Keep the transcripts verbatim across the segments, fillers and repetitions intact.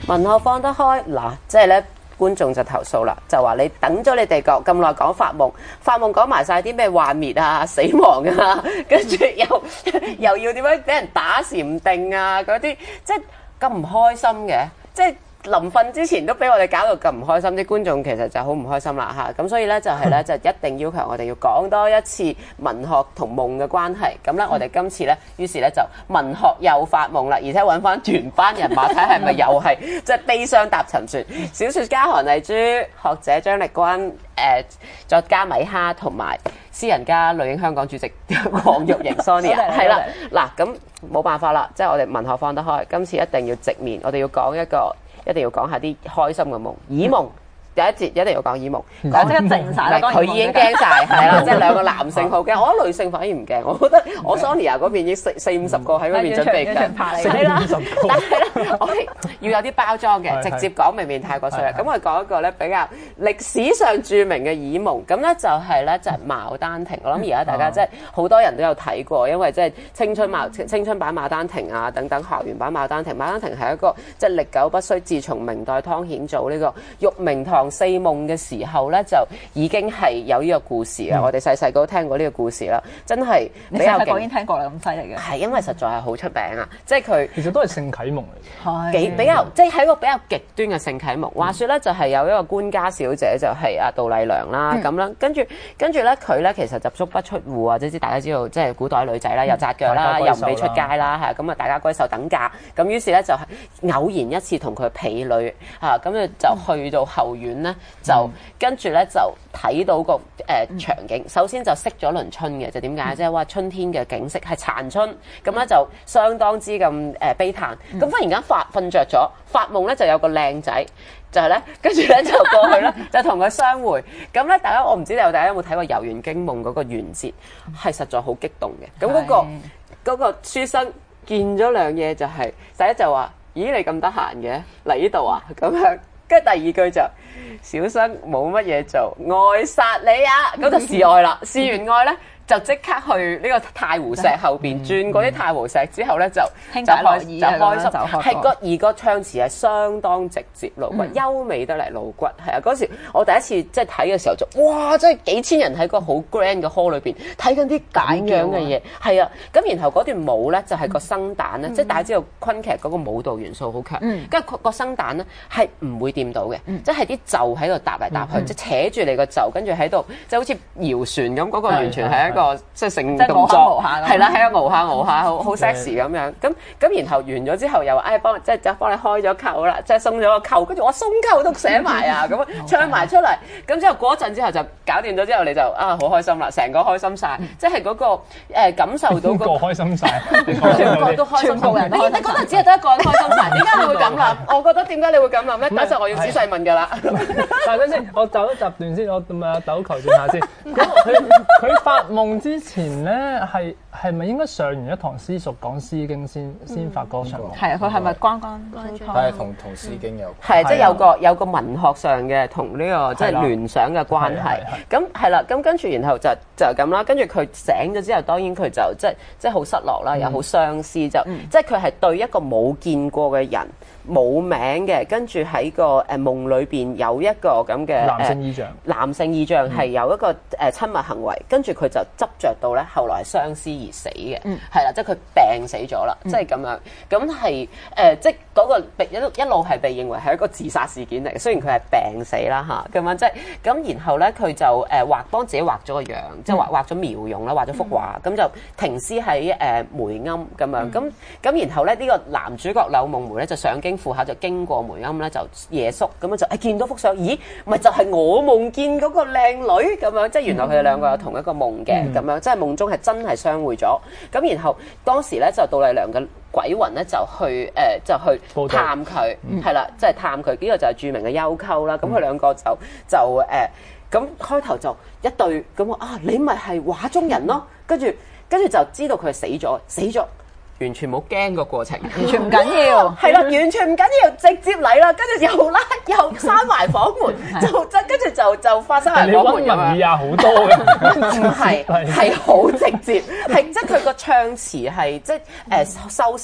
文學放得開嗱，即係咧。觀眾就投訴啦，就話你等咗你哋講咁耐講發夢，發夢講埋晒啲咩幻滅啊、死亡啊，跟住又又要點樣俾人打禪定啊嗰啲，即係咁唔開心嘅，即係臨瞓之前都俾我哋搞到咁唔開心，啲觀眾其實就好唔開心啦嚇。咁所以咧就係咧就一定要求我哋要講多一次文學同夢嘅關係。咁咧我哋今次咧，於是咧就文學又發夢啦，而且揾翻全班人馬睇係咪又係即係悲傷搭沉船。小説家韓麗珠、學者張力君、誒、呃、作家米哈同埋詩人家女英香港主席黃玉瑩 Sonia 係啦。嗱咁冇辦法啦，即係我哋文學放得開，今次一定要直面，我哋要講一個。一定要講下啲開心嘅夢，耳夢。第一節一定要講耳夢，講即刻靜晒啦。佢已經驚晒，係啦，即係兩個男性好驚，我覺得女性反而唔驚。我覺得我 Sonia 嗰邊已經四四五十個喺嗰邊準備緊，係啦。但係咧，我哋要有啲包裝嘅，直接講未免太過衰啦。咁我哋講一個咧比較歷史上著名嘅耳夢，咁咧就係咧就係《牡丹亭》。我諗而家大家即係好多人都有睇過，因為即係青春牡青春版《牡丹亭》啊等等，校園版《牡丹亭》。《牡丹亭》係一個即係歷久不衰，自從明代湯顯祖呢個玉明堂四夢嘅時候咧，就已經係有呢個故事啊！嗯、我哋細細個都聽過呢個故事啦，真係比較勁。你細個已經聽過啦，咁犀利嘅。係因為實在係好出名啊！即係佢其實都係性啟蒙嚟嘅， 幾比較即係喺一個比較極端嘅性啟蒙。話說咧，就係有一個官家小姐就係阿杜麗娘啦，咁啦、嗯，跟住跟住咧，佢咧其實就足不出戶啊！即係大家知道，即係古代女仔啦，又紮腳啦，又唔俾出街啦，係咁啊，大家閨秀等嫁。咁於是咧就係偶然一次同佢婢女嚇，咁啊就去到後院咧。就、嗯、跟住咧就睇到個誒、呃、場景，首先就識咗輪春嘅，就點解即係話春天嘅景色係殘春，咁咧就相當之咁誒、呃、悲嘆。咁忽然間發瞓着咗，發夢咧就有個靚仔，就係咧跟住咧就過去咧就同佢相會。咁咧大家我唔知道大家有冇睇過《遊園驚夢》嗰個完結，係實在好激動嘅。咁嗰、嗰個嗰、嗰個書生見咗兩嘢就係、是、第一就話：咦，你咁得閒嘅嚟呢度啊？咁樣。跟住第二句就小生冇乜嘢做，愛殺你啊！咁就示愛啦，示完愛咧就即刻去呢個太湖石後邊、嗯、轉過啲太湖石之後咧就就開就開心，係個而個唱詞係相當直接露骨，嗯、優美得嚟露骨。係啊，嗰時我第一次即係睇嘅時候就哇！真係幾千人喺個好 grand 嘅 hall 裏邊睇緊啲咁樣嘅嘢。係啊，咁然後嗰段舞咧就係、是、個生旦咧，嗯、即係大家知道昆劇嗰個舞蹈元素好強，跟住、嗯、個生旦咧係唔會掂到嘅，嗯、即係啲袖喺度搭嚟搭去，嗯、即係扯住你個袖，跟住喺度即係好似搖船咁，嗰、那個完全係一個即係性動作，係啦，喺度熬下熬下，好好 sexy 咁樣。咁咁然後完咗之後又誒幫即係就幫你開咗扣啦，即係鬆咗個扣，跟住我鬆扣都寫埋啊，咁唱埋出嚟。咁之後過一陣之後就搞掂咗之後，你就啊好開心啦，成個開心晒，即係嗰個誒感受到個開心晒，全個都開心到人。你你覺得只係得一個人開心晒，點解你會咁諗？我覺得點解你會咁諗咧？等陣我要仔細問㗎啦。 但係等先，我走一集段先，我問阿豆求證下先。咁佢佢發夢之前咧，係係咪應該上完一堂私塾講《詩經》先先發嗰場夢？ 係啊，佢係咪關關關？ 係同同《詩經》有係即係有個有個文學上嘅同呢個即係聯想嘅關係。咁係啦，咁跟住然後就就咁啦。跟住佢醒咗之後，當然佢就即係即係好失落啦，又好相思，就即係佢係對一個冇見過嘅人。冇名嘅，跟住喺個誒夢裏邊有一個咁嘅男性意象， 男性意象係有一個誒親密行為，跟住佢就執着到咧，後來相思而死嘅，係啦、嗯，即係佢病死咗啦，即係咁樣，咁係誒，即係嗰個一路一路係被認為係一個自殺事件嚟嘅，雖然佢係病死啦嚇，咁樣即係咁，然後咧佢就誒畫幫自己畫咗個樣，即係畫畫咗苗容啦，畫咗幅畫，咁、嗯、就停屍喺誒梅庵咁樣，咁咁、嗯、然後咧呢、這個男主角柳夢梅咧就上京。副考就經過梅庵咧，就夜宿咁樣就誒見到幅相，咦，咪就係我夢見嗰個靚女咁樣，即係原來佢哋兩個有同一個夢嘅咁樣，即係夢中係真係相會咗。咁然後當時咧就杜麗娘嘅鬼魂咧就去誒、呃、就去探佢，係啦，即係探佢。呢個就係著名嘅幽媾啦。咁佢兩個就就誒咁開頭就一對咁啊，你咪係畫中人咯。跟住跟住就知道佢係死咗，死咗。完全冇驚個過程， 完全唔緊要， 係啦，完全唔緊要，直接嚟啦，跟住又拉又閂埋房門，就即跟住就就發生埋房門咁樣。你溫文爾雅好多嘅，唔係係好直接，係即係佢個唱詞係即係誒修飾。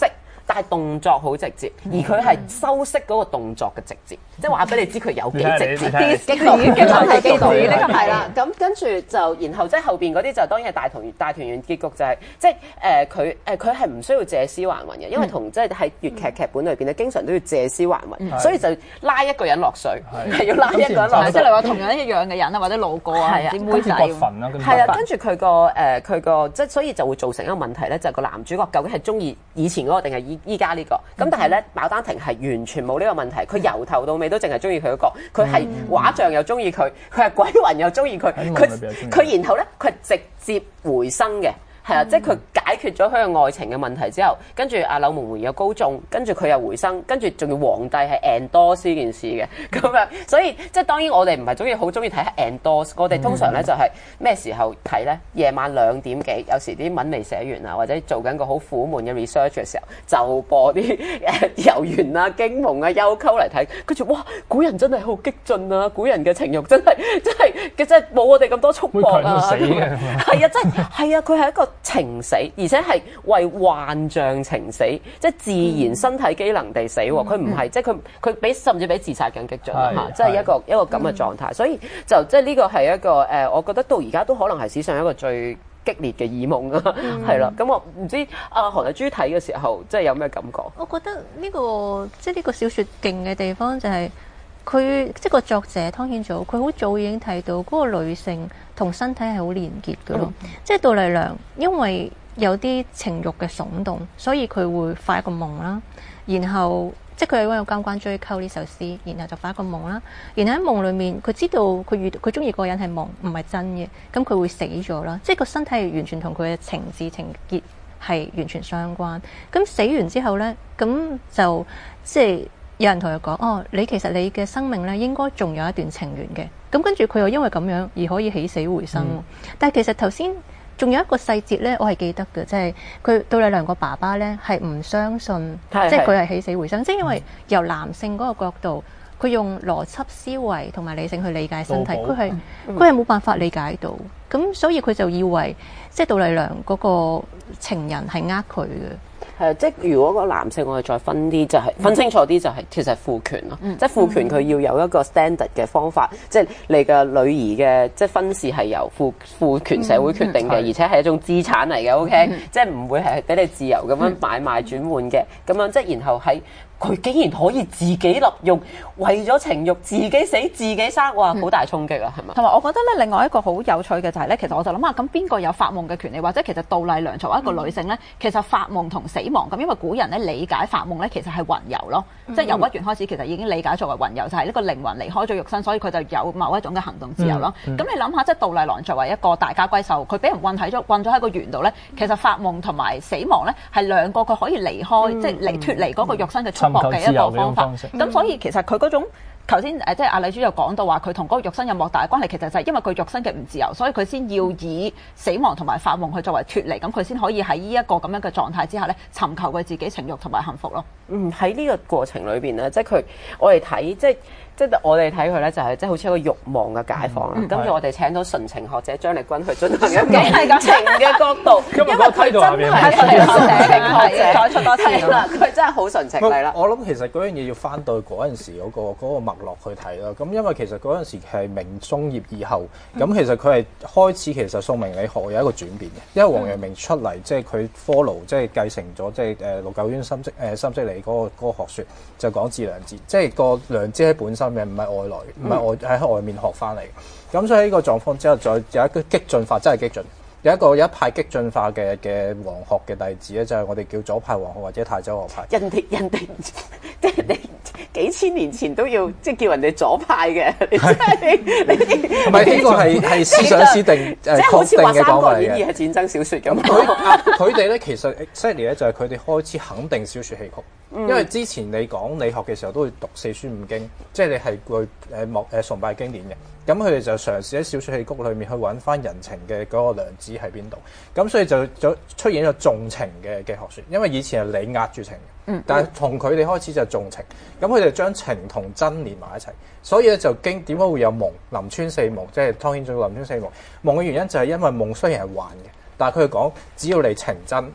但係動作好直接，而佢係修飾嗰個動作嘅直接，即係話俾你知佢有幾直接。 啲激動嘅真係激動，呢個係啦。咁跟住就，然後即係後邊嗰啲就當然係大團大團圓結局，就係即係誒佢誒佢係唔需要借屍還魂嘅，因為同即係喺粵劇劇本裏邊咧，經常都要借屍還魂，所以就拉一個人落水，係要拉一個人落水。 即係你話同樣一樣嘅人啊，或者老過啊，啲妹仔。 係啊，跟住佢個誒佢個即係所以就會造成一個問題咧，就係個男主角究竟係中意以前嗰個定係依依家呢個？咁但係咧，牡丹亭係完全冇呢個問題，佢由頭到尾都淨係中意佢嗰個，佢係畫像又中意佢，佢係鬼魂又中意佢，佢佢然後咧佢係直接回生嘅。係啊，即係佢解決咗佢嘅愛情嘅問題之後，跟住阿柳夢梅又高中，跟住佢又回生，跟住仲要皇帝係 endorse 呢件事嘅咁樣，所以即係當然我哋唔係中意好中意睇 endorse， 我哋通常咧就係咩時候睇咧？夜晚兩點幾，有時啲文未寫完啊，或者做緊個好苦悶嘅 research 嘅時候，就播啲誒遊園啊、驚夢啊、幽媾嚟睇，跟住哇，古人真係好激進啊！古人嘅情慾真係真係嘅真係冇我哋咁多束縛啊！係啊，真係係啊，佢係一個情死，而且係為幻象情死，即係自然身體機能地死。佢唔係即係佢佢比甚至比自殺更激進嚇，即係一個一個咁嘅狀態。所以就即係呢個係一個誒，我覺得到而家都可能係史上一個最激烈嘅耳夢啊，係啦。咁我唔知阿韓麗珠睇嘅時候，即係有咩感覺？ 我覺得呢個即係呢個小説勁嘅地方就係佢即係個作者湯顯祖，佢好早已經睇到嗰個女性同身體係好連結嘅咯。嗯、即係杜麗娘，因為有啲情慾嘅聳動，所以佢會發一個夢啦。然後即係佢係有監關雎鳩呢首詩，然後就發一個夢啦。然後喺夢裡面，佢知道佢遇佢中意嗰個人係夢，唔係真嘅。咁佢會死咗啦。即係個身體係完全同佢嘅情志情結係完全相關。咁死完之後呢，咁就即係。有人同佢講：哦，你其實你嘅生命咧應該仲有一段情緣嘅。咁跟住佢又因為咁樣而可以起死回生。嗯、但係其實頭先仲有一個細節咧，我係記得嘅，即係佢杜麗娘個爸爸咧係唔相信，即係佢係起死回生，即係因為由男性嗰個角度，佢用邏輯思維同埋理性去理解身體，佢係佢係冇辦法理解到。咁所以佢就以為即係杜麗娘嗰個情人係呃佢嘅。 係，即係如果個男性我哋再分啲，就係、是、分清楚啲，就係其實係父權咯。嗯、即係父權佢要有一個 standard 嘅方法，嗯、即係你嘅女兒嘅即係婚事係由父父權社會決定嘅，嗯、而且係一種資產嚟嘅。OK，、嗯、即係唔會係俾你自由咁樣買賣轉換嘅。咁樣即係然後喺。佢竟然可以自己立用，為咗情慾自己死自己生，哇！好大衝擊啊，係嘛？ 同埋我覺得咧，另外一個好有趣嘅就係咧，其實我就諗下，咁邊個有發夢嘅權利？或者其實杜麗娘作為一個女性咧，其實發夢同死亡咁，因為古人咧理解發夢咧，其實係魂遊咯，嗯、即係由屈原開始，其實已經理解作為魂遊，就係、是、呢個靈魂離開咗肉身，所以佢就有某一種嘅行動自由咯。咁、嗯嗯、你諗下，即係杜麗娘作為一個大家閨秀，佢俾人困喺咗困咗喺個園度咧，其實發夢同埋死亡咧係兩個佢可以離開，嗯、即係離脫離嗰個肉身嘅束縛嘅一個方法。咁、嗯、所以其實佢嗰種頭先誒，即係阿麗珠又講到話，佢同嗰個肉身有莫大嘅關係，其實就係因為佢肉身嘅唔自由，所以佢先要以死亡同埋發夢去作為脫離，咁佢先可以喺呢一個咁樣嘅狀態之下咧，尋求佢自己情慾同埋幸福咯。 嗯，喺呢個過程裏邊咧，即係佢我哋睇即係。即係我哋睇佢咧，就係即係好似一個慾望嘅解放啦。跟住、嗯、我哋請到純情學者張力軍去進行一個情嘅角度，因為佢真係純情學者，再出多次啦。佢真係好純情嚟啦。 我諗其實嗰樣嘢要翻到嗰陣時嗰、嗰個嗰、嗰個脈絡去睇啦。咁因為其實嗰陣時係明中葉以後，咁、嗯、其實佢係開始其實宋明理學有一個轉變嘅。因為王陽明出嚟，即係佢 follow 即係繼承咗即係誒陸九淵心識誒心識理嗰個嗰個學説，就講致良知，即係個良知喺本身。唔係外來，唔係外喺外面學翻嚟。咁所以呢個狀況之後，再有一個激進化，真係激進。有一個有一派激進化嘅嘅黃學嘅弟子咧，就係、是、我哋叫左派黃學或者泰州學派。人哋人哋即係你幾千年前都要即係叫人哋左派嘅，你真係你同埋呢個係係思想思定誒即係好似話《三國演義》係嘅戰爭小説咁。 佢佢哋咧其實 exactly 咧就係佢哋開始肯定小説戲曲。因為之前你講理學嘅時候都會讀四書五經，即係你係會誒莫誒崇拜經典嘅。咁佢哋就嘗試喺小説戲曲裏面去揾翻人情嘅嗰個良知喺邊度。咁所以就就出現咗重情嘅嘅學説。因為以前係你壓住情嘅，嗯、但係從佢哋開始就重情。咁佢哋將情同真連埋一齊，所以咧就經點解會有夢？林川四夢，即係湯顯祖林川四夢。夢嘅原因就係因為夢雖然係幻嘅，但係佢哋講只要你情真。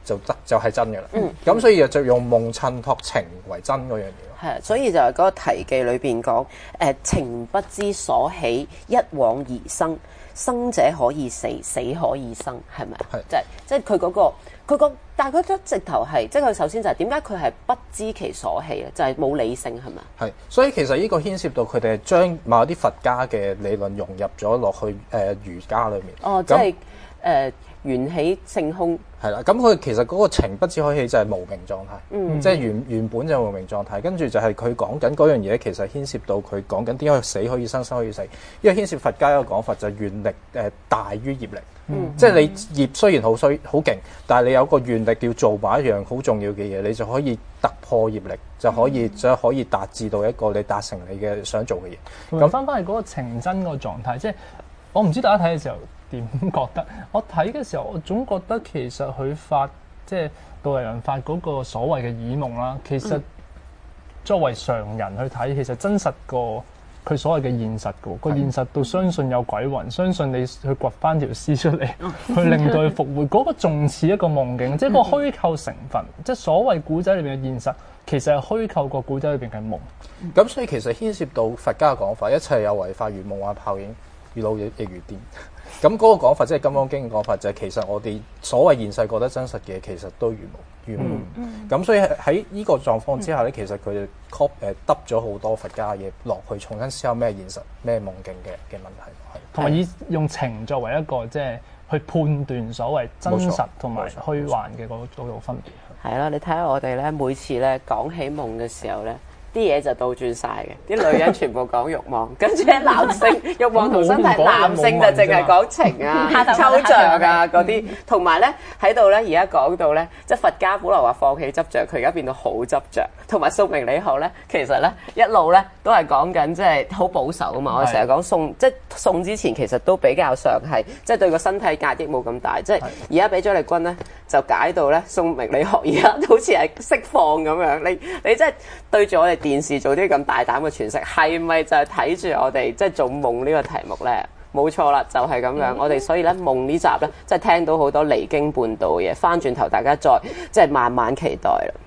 就得就係真嘅啦。咁、嗯、所以就用夢襯托情為真嗰樣嘢咯。 係啊，所以就係嗰個題記裏邊講誒情不知所起，一往而生。生者可以死，死可以生，係咪啊？ 係即係即係佢嗰個佢個，但係佢都直頭係，即係佢首先就係點解佢係不知其所起啊？就係、是、冇理性係咪？ 係，所以其實呢個牽涉到佢哋係將某一啲佛家嘅理論融入咗落去誒、呃、儒家裏面。 哦，即係誒緣起性空。 係啦，咁佢其實嗰個情不知可起就係無明狀態， 嗯、 即係原原本就係無明狀態，跟住就係佢講緊嗰樣嘢，其實牽涉到佢講緊點解死可以生，生可以死，因為牽涉佛家一個講法就係願力誒、呃、大於業力， 嗯、 即係你業雖然好衰好勁，但係你有個願力要做埋一樣好重要嘅嘢，你就可以突破業力，就可以就、嗯、可以達至到一個你達成你嘅想做嘅嘢。 咁翻返去嗰個情真個狀態，即係我唔知大家睇嘅時候點覺得？我睇嘅時候，我總覺得其實佢發即係杜麗娘發嗰個所謂嘅耳夢啦，其實作為常人去睇，其實真實過佢所謂嘅現實嘅。個現實到相信有鬼魂，相信你去掘翻條屍出嚟，去令到佢復活，嗰、那個仲似一個夢境，即係個虛構成分。即係所謂古仔裏邊嘅現實，其實係虛構過古仔裏邊嘅夢。 咁、嗯、所以其實牽涉到佛家嘅講法，一切有為法如夢幻泡影，如露亦亦如電。咁嗰個講法，即係《金剛經》嘅講法，就係其實我哋所謂現世覺得真實嘅，其實都如夢如夢。咁、嗯嗯、所以喺呢個狀況之下咧，其實佢哋 copy 誒揼咗好多佛家嘅嘢落去，重新思考咩現實、咩夢境嘅嘅問題。係同埋以用情作為一個即係去判斷所謂真實同埋虛幻嘅嗰嗰個分別。 係啦，你睇下我哋咧，每次咧講起夢嘅時候咧。啲嘢就倒轉晒嘅，啲女人全部講慾望，跟住咧男性慾望同身體，男性就淨係講情啊、抽象啊嗰啲，同埋咧喺度咧而家講到咧，即係佛家本來話放棄執着，佢而家變到好執着，同埋宋明理學咧，其實咧一路咧都係講緊即係好保守啊嘛。我哋成日講宋，即係宋之前其實都比較上係即係對個身體壓抑冇咁大，即係而家俾張力軍咧就解到咧宋明理學而家好似係釋放咁樣，你你即係對住我哋電視做啲咁大膽嘅詮釋，係咪就係睇住我哋即係做夢呢個題目咧？冇錯啦，就係、是、咁樣。嗯、我哋所以咧夢呢集咧，即係聽到好多離經叛道嘅嘢，翻轉頭大家再即係慢慢期待啦。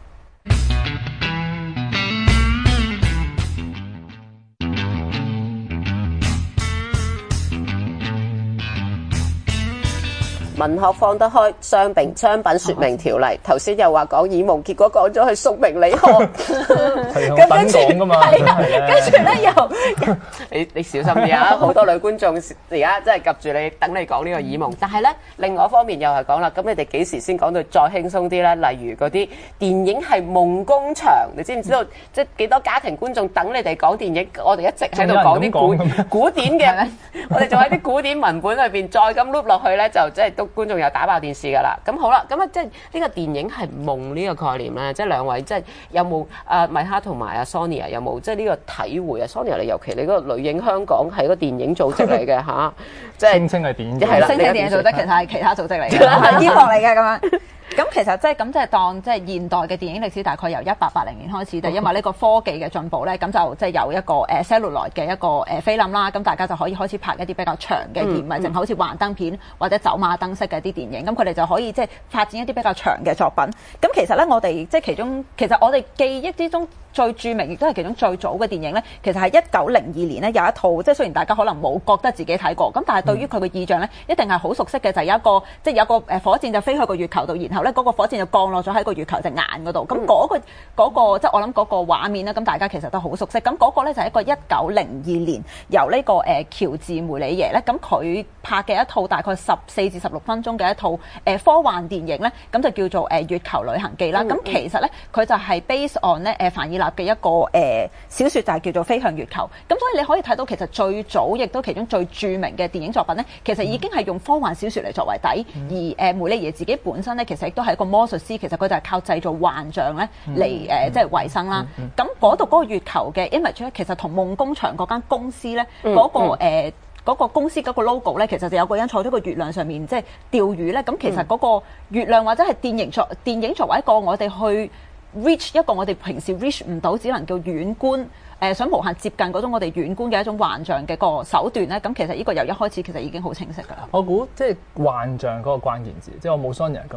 文學放得開，商品商品説明條例。頭先又話講耳夢，結果講咗去宋明理學， 咁跟住講噶嘛， 跟住咧又你你小心啲啊！好多女觀眾而家真係及住你，等你講呢個耳夢。但係咧，另外一方面又係講啦，咁你哋幾時先講到再輕鬆啲咧？例如嗰啲電影係夢工場，你知唔知道？即係幾多家庭觀眾等你哋講電影，我哋一直喺度講啲古古典嘅，我哋仲喺啲古典文本裏邊再咁 loop 落去咧，就即係都。觀眾又打爆電視㗎啦，咁好啦，咁啊即係呢個電影係夢呢個概念咧，即係兩位即係有冇啊米哈同埋阿 Sonia 有冇即係呢個體會啊 ？Sonia 你尤其你嗰個女影香港係個電影組織嚟嘅嚇，即係聲稱係電影， 係啦， 聲稱電影組織其實係其他組織嚟嘅，係醫學嚟嘅咁樣。咁其實即係咁即係當即係現代嘅電影歷史大概由一八八零年開始，就因為呢個科技嘅進步咧，咁就即係有一個誒 celluloid 嘅一個誒菲林啦，咁大家就可以開始拍一啲比較長嘅，而唔係淨係好似幻燈片或者走馬燈式嘅一啲電影。咁佢哋就可以即係發展一啲比較長嘅作品。咁其實咧，我哋即係其中，其實我哋記憶之中最著名亦都係其中最早嘅電影咧，其實係一九零二年咧有一套，即係雖然大家可能冇覺得自己睇過，咁但係對於佢嘅意象咧，一定係好熟悉嘅，就係有一個即係有個誒火箭就飛去個月球度，然後咧嗰個火箭就降落咗喺個月球隻眼嗰度。咁嗰個嗰個即係我諗嗰個畫面咧，咁大家其實都好熟悉。咁嗰個咧就係一個一九零二年由呢個誒喬治梅里耶咧，咁佢拍嘅一套大概十四至十六分鐘嘅一套誒科幻電影咧，咁就叫做誒月球旅行記啦。咁其實咧佢就係 base on 咧誒凡爾納嘅一個誒、呃、小説，就係叫做飛向月球。咁所以你可以睇到其實最早亦都其中最著名嘅電影作品咧，其實已經係用科幻小説嚟作為底。嗯、而誒、呃、梅里耶自己本身咧，其實亦都係一個魔術師，其實佢就係靠製造幻象咧嚟誒即係維生啦。咁嗰度嗰個月球嘅 image 咧，其實同夢工場嗰間公司咧嗰、嗯那個誒。嗯呃嗰個公司嗰個 logo 咧，其實就有個人坐咗個月亮上面，即係釣魚咧。咁其實嗰個月亮或者係電影作電影作為一個我哋去 reach 一個我哋平時 reach 唔到，只能叫遠觀，誒、呃、想無限接近嗰種我哋遠觀嘅一種幻象嘅個手段咧。咁其實呢個由一開始其實已經好清晰㗎啦。 我估即係幻象嗰個關鍵字，即係我冇 Sonia 咁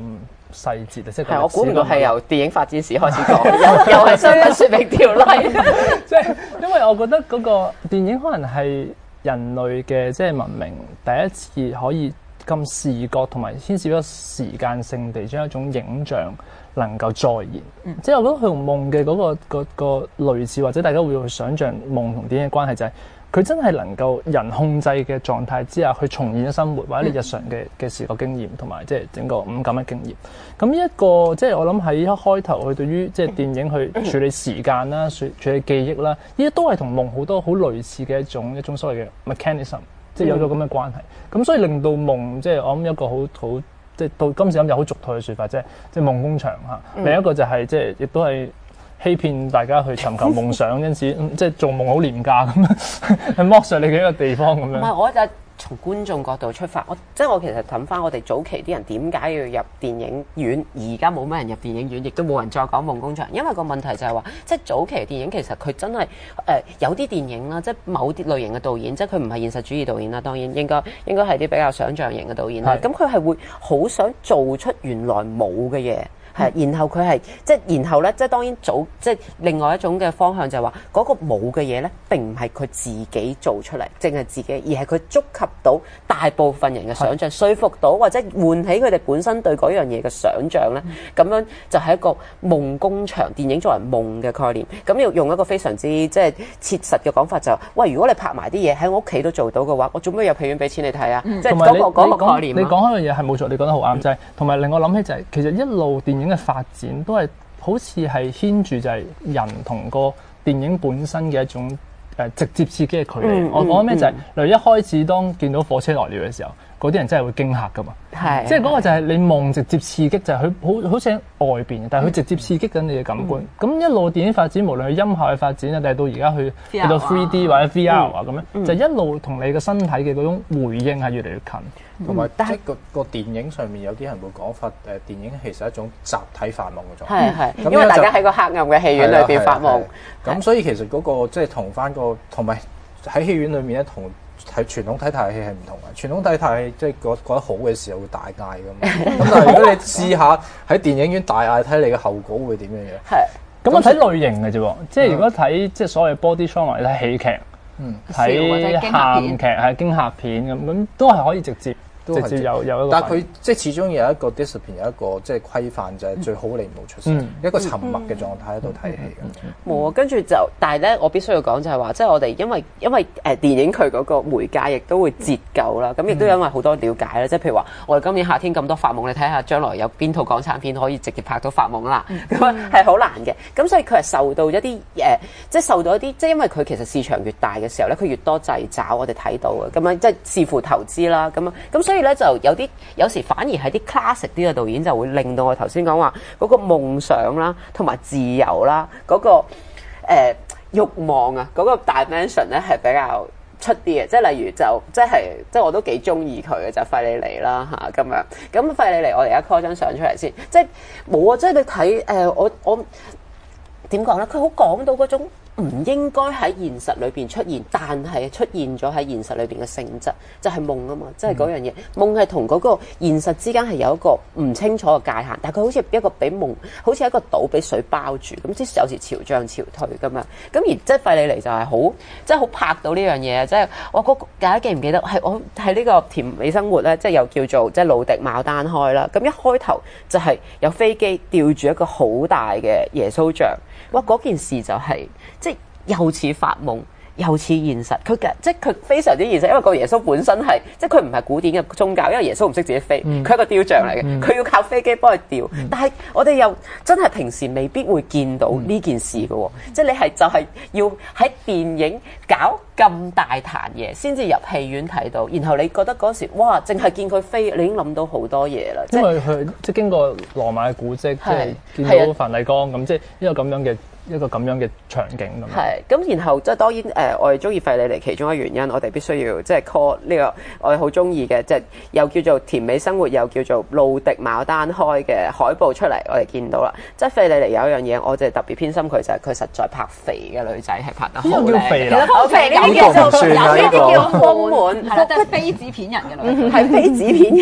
細節啊，即係係我估唔到係由電影發展史開始講，又又係商品説明條例。 即係因為我覺得嗰個電影可能係人類嘅即係文明第一次可以咁視覺同埋牽涉咗時間性地將一種影像能夠再現。嗯、即係我覺得佢同夢嘅嗰個、嗰個、嗰個類似，或者大家會去想像夢同電影嘅關係就係、是。佢真係能夠人控制嘅狀態之下，去重現咗生活或者你日常嘅嘅視覺經驗，同埋即係整個五感嘅經驗。咁呢一個即係我諗喺一開頭，佢對於即係電影去處理時間啦、處處理記憶啦，呢啲都係同夢好多好類似嘅一種一種所謂嘅 mechanism， 即係有咗咁嘅關係。咁所以令到夢即係我諗一個好好即係到今時今日好俗套嘅説法，即係即係夢工場嚇。另一個就係即係亦都係。欺騙大家去尋求夢想，因此即係做夢好廉價咁樣，去剝削你嘅一個地方咁樣。 唔係，我就從觀眾角度出發，我即係我其實諗翻我哋早期啲人點解要入電影院，而家冇乜人入電影院，亦都冇人再講夢工場，因為個問題就係話，即係早期電影其實佢真係誒、呃、有啲電影啦，即係某啲類型嘅導演，即係佢唔係現實主義導演啦，當然應該應該係啲比較想像型嘅導演啦。咁佢係會好想做出原來冇嘅嘢。係，然後佢係即係，然後咧，即係當然早，即係另外一種嘅方向就係話，嗰、嗰個冇嘅嘢咧，並唔係佢自己做出嚟，淨係自己，而係佢觸及到大部分人嘅想像，說服到或者喚起佢哋本身對嗰樣嘢嘅想像咧，咁、嗯、樣就係一個夢工場，電影作為夢嘅概念。咁要用一個非常之即係切實嘅講法就係、是，喂，如果你拍埋啲嘢喺我屋企都做到嘅話，我做咩入戲院俾錢你睇啊？嗯、即係嗰、嗰個嗰個概念。 你講開嘅嘢係冇錯，你講得好啱，就係同埋令我諗起就係、是、其實一路電影嘅發展都係好似係牽住就係人同個電影本身嘅一種誒、呃、直接刺激嘅距離。嗯、我講咩就係、是，例如一開始當見到火車來了嘅時候，嗰啲人真係會驚嚇噶嘛。係，即係嗰個就係你夢直接刺激，就係佢好好似喺外邊，但係佢直接刺激緊你嘅感官。咁、嗯、一路電影發展，無論係音效嘅發展啊，定係到而家去去到 three D 或者 V R 啊咁樣，嗯、就一路同你嘅身體嘅嗰種回應係越嚟越近。 同埋即係個個電影上面有啲人會講法，誒電影其實係一種集體發夢嘅狀態。係係， 因為大家喺個黑暗嘅戲院裏邊發夢。 咁所以其實嗰、嗰個即係同翻個同埋喺戲院裏面咧，同睇傳統睇大戲係唔同嘅。傳統睇大戲即係覺覺得好嘅時候會大嗌㗎嘛。咁但係如果你試下喺電影院大嗌，睇你嘅後果會點樣樣？係。 咁我睇類型嘅啫喎，即係如果睇即係所謂 body trauma，你睇喜劇，睇喊劇係驚嚇片咁，咁都係可以直接。直接有有一個， 但係佢即係始終有一個 discipline， 有一個即係規範，就係最好你唔好出聲，嗯、一個沉默嘅狀態喺度睇戲嘅。 冇啊，跟住就，但係咧，我必須要講就係話，即係我哋因為因為誒電影佢嗰個媒介亦都會折舊啦，咁亦都因為好多了解啦，即係譬如話，我哋今年夏天咁多發夢，你睇下將來有邊套港產片可以直接拍到發夢啦，咁啊係好難嘅。咁所以佢係受到一啲誒、呃，即係受到一啲，即係因為佢其實市場越大嘅時候咧，佢越多掣肘，我哋睇到嘅，咁樣即係視乎投資啦，咁啊，咁所以咧就有啲有時反而係啲 classic 啲嘅導演就會令到我頭先講話嗰個夢想啦，同埋自由啦，嗰、嗰個誒、呃、慾望啊，嗰、嗰個 dimension 咧係比較出啲嘅，即係例如就即係即係我都幾中意佢嘅就係、費里尼啦嚇咁樣。咁費里尼我哋而家 call 張相出嚟先，即係冇啊！即係你睇誒、呃、我我點講咧？佢好講到嗰種唔應該喺現實裏邊出現，但係出現咗喺現實裏邊嘅性質，就係、是、夢啊嘛！即係嗰樣嘢，夢係同嗰個現實之間係有一個唔清楚嘅界限，但係佢好似一個俾夢，好似一個島俾水包住，咁即係有時潮漲潮退咁樣。咁而即係費里尼就係好，即係好拍到呢樣嘢。即係我嗰大家記唔記得係我喺呢個甜美生活咧，即係又叫做即係魯迪牡丹開啦。咁一開頭就係有飛機吊住一個好大嘅耶穌像。哇！嗰件事就係、是、即係又似發夢，又似現實。佢嘅即係佢非常之現實，因為個耶穌本身係即係佢唔係古典嘅宗教，因為耶穌唔識自己飛，佢係、嗯、一個雕像嚟嘅，佢、嗯、要靠飛機幫佢吊。嗯、但係我哋又真係平時未必會見到呢件事嘅喎，嗯、即係你係就係要喺電影搞咁大壇嘢先至入戲院睇到，然後你覺得嗰時哇，淨係見佢飛，你已經諗到好多嘢啦。 因為佢即係經過羅馬嘅古蹟，即係見到梵蒂岡咁，即係一個咁樣嘅一個咁樣嘅場景咁。 係咁，然後即係當然誒、呃，我哋中意費里尼其中一個原因，我哋必須要即係 call 呢個我哋好中意嘅，即係又叫做甜美生活，又叫做路迪牡丹開嘅海報出嚟，我哋見到啦。即係費里尼有一樣嘢，我就特別偏心佢，就係、是、佢實在拍肥嘅女仔係拍得好靚。 叫肥啦， 好肥呢啲叫做有呢啲叫豐滿， 係啦，即係非紙片人嘅女， 係非紙片人。